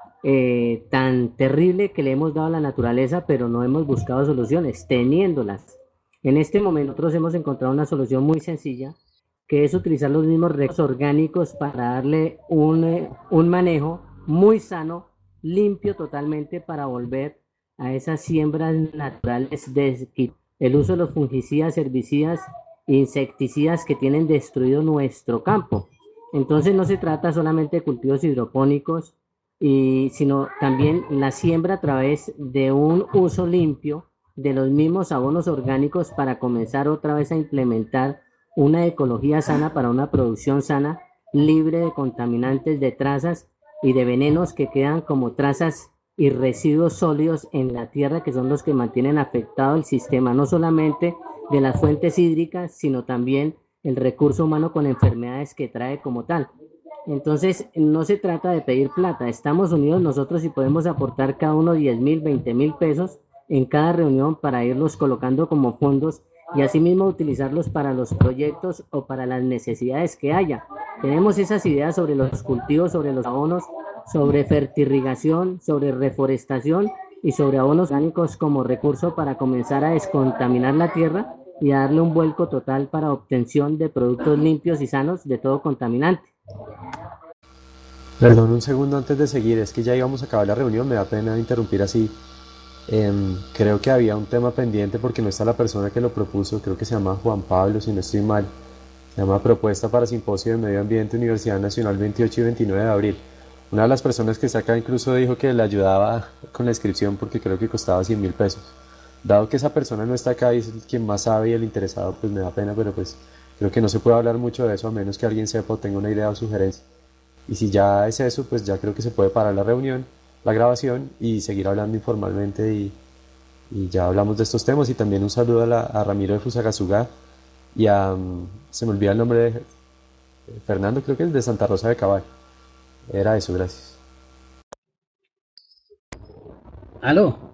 tan terrible que le hemos dado a la naturaleza, pero no hemos buscado soluciones, teniéndolas. En este momento nosotros hemos encontrado una solución muy sencilla, que es utilizar los mismos recursos orgánicos para darle un manejo muy sano, limpio totalmente, para volver a esas siembras naturales el uso de los fungicidas, herbicidas, insecticidas que tienen destruido nuestro campo. Entonces no se trata solamente de cultivos hidropónicos, sino también la siembra a través de un uso limpio de los mismos abonos orgánicos para comenzar otra vez a implementar una ecología sana para una producción sana, libre de contaminantes, de trazas y de venenos que quedan como trazas y residuos sólidos en la tierra, que son los que mantienen afectado el sistema, no solamente de las fuentes hídricas, sino también el recurso humano con enfermedades que trae como tal. Entonces, no se trata de pedir plata, estamos unidos nosotros y podemos aportar cada uno 10.000, 20.000 pesos en cada reunión para irlos colocando como fondos y asimismo utilizarlos para los proyectos o para las necesidades que haya. Tenemos esas ideas sobre los cultivos, sobre los abonos, sobre fertirrigación, sobre reforestación y sobre abonos orgánicos como recurso para comenzar a descontaminar la tierra y a darle un vuelco total para obtención de productos limpios y sanos de todo contaminante. Perdón un segundo antes de seguir, es que ya íbamos a acabar la reunión, me da pena interrumpir así. Creo que había un tema pendiente porque no está la persona que lo propuso, creo que se llama Juan Pablo, si no estoy mal. Se llama Propuesta para Simposio de Medio Ambiente Universidad Nacional 28 y 29 de abril. Una de las personas que está acá incluso dijo que le ayudaba con la inscripción porque creo que costaba 100.000 pesos. Dado que esa persona no está acá y es quien más sabe y el interesado, pues me da pena, pero pues creo que no se puede hablar mucho de eso a menos que alguien sepa o tenga una idea o sugerencia. Y si ya es eso, pues ya creo que se puede parar la reunión, la grabación y seguir hablando informalmente y ya hablamos de estos temas. Y también un saludo a Ramiro de Fusagasugá y a, se me olvida el nombre de Fernando, creo que es de Santa Rosa de Cabal. Era eso, gracias. Aló.